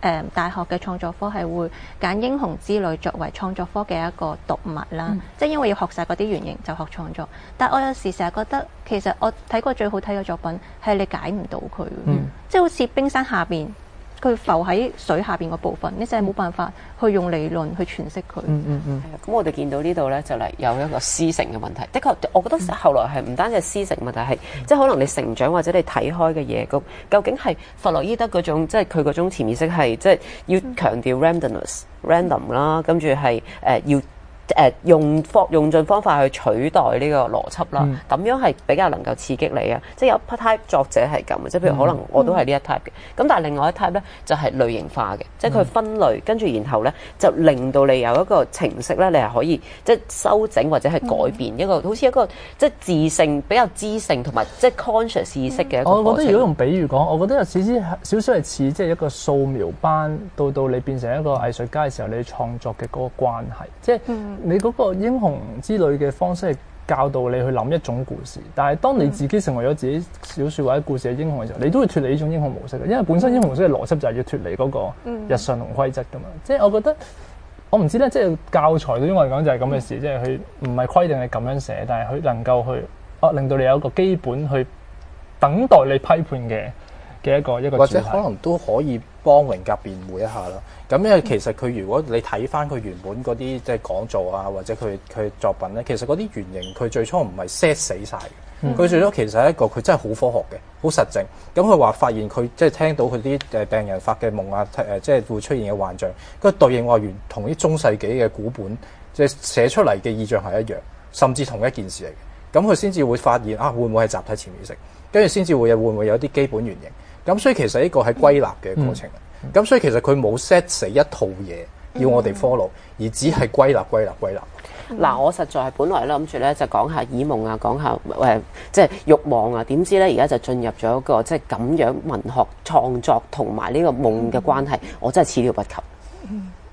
誒大學嘅創作科係會揀英雄之旅作為創作科嘅一個讀物啦，嗯、即係因為要學晒嗰啲原型就學創作。但我有時成日覺得，其實我睇過最好睇嘅作品係你解唔到佢，嗯、即係好似冰山下邊。佢浮喺水下邊個部分，你真係冇辦法去用理論去詮釋佢。 嗯嗯嗯。 咁我哋見到呢度咧，就嚟有一個師承嘅問題。的確，我覺得後來係唔單止係師承問題，係、嗯、即係可能你成長或者你睇開嘅嘢，究究竟係弗洛伊德嗰種，即係佢嗰種潛意識係即係要強調 randomness、嗯、random 啦，跟住係誒要。誒、呃、用方用盡方法去取代呢個邏輯啦，咁、嗯、樣係比較能夠刺激你啊！即係有 type 作者係咁嘅，即係譬如可能我都係呢一 type 嘅，咁、嗯、但係另外一 type 咧就係、是、類型化嘅，即係佢分類，跟住然後咧就令到你有一個程式咧，你係可以即係修整或者係改變、嗯、一個好似一個即係智性比較知性同埋即係 conscious 意識嘅一個過程。 我覺得如果用比喻講，我覺得有少少少少係似即係一個素描班到到你變成一個藝術家嘅時候，你創作嘅嗰個關係，即係。嗯你嗰個英雄之類嘅方式係教導你去諗一種故事，但係當你自己成為咗自己小説或者故事嘅英雄嘅時候，你都會脫離呢種英雄模式嘅，因為本身英雄模式嘅邏輯就係要脫離嗰個日常同規則噶嘛。嗯、即係我覺得，我唔知咧，即係教材對於我嚟講就係咁嘅事，嗯、即係佢唔係規定你咁樣寫，但係佢能夠去啊令到你有一個基本去等待你批判嘅嘅一個一個主題， 或者可能都可以幫榮格辯護一下啦。咁因為其實佢如果你睇翻佢原本嗰啲即係講座啊，或者佢佢作品咧，其實嗰啲原型佢最初唔係 set 死晒嘅，佢、嗯、最初其實係一個佢真係好科學嘅，好實證。咁佢話發現佢即係聽到佢啲誒病人發嘅夢啊，誒即係會出現嘅幻象，佢對應話原同啲中世紀嘅古本即係寫出嚟嘅意象係一樣，甚至同一件事嚟嘅。咁佢先至會發現啊，會唔會係集體潛意識？跟住先至會有會唔會有啲基本原型？咁所以其實呢個係歸納嘅過程。咁、嗯、所以其實佢冇 set 死一套嘢要我哋 follow，、嗯、而只係歸納歸納歸納。 嗱、嗯，我實在係本來咧諗住咧就講下耳夢啊，講下誒即係慾望啊，點知咧而家就進入咗一個即係咁樣文學創作同埋呢個夢嘅關係，嗯、我真係始料不及。嗯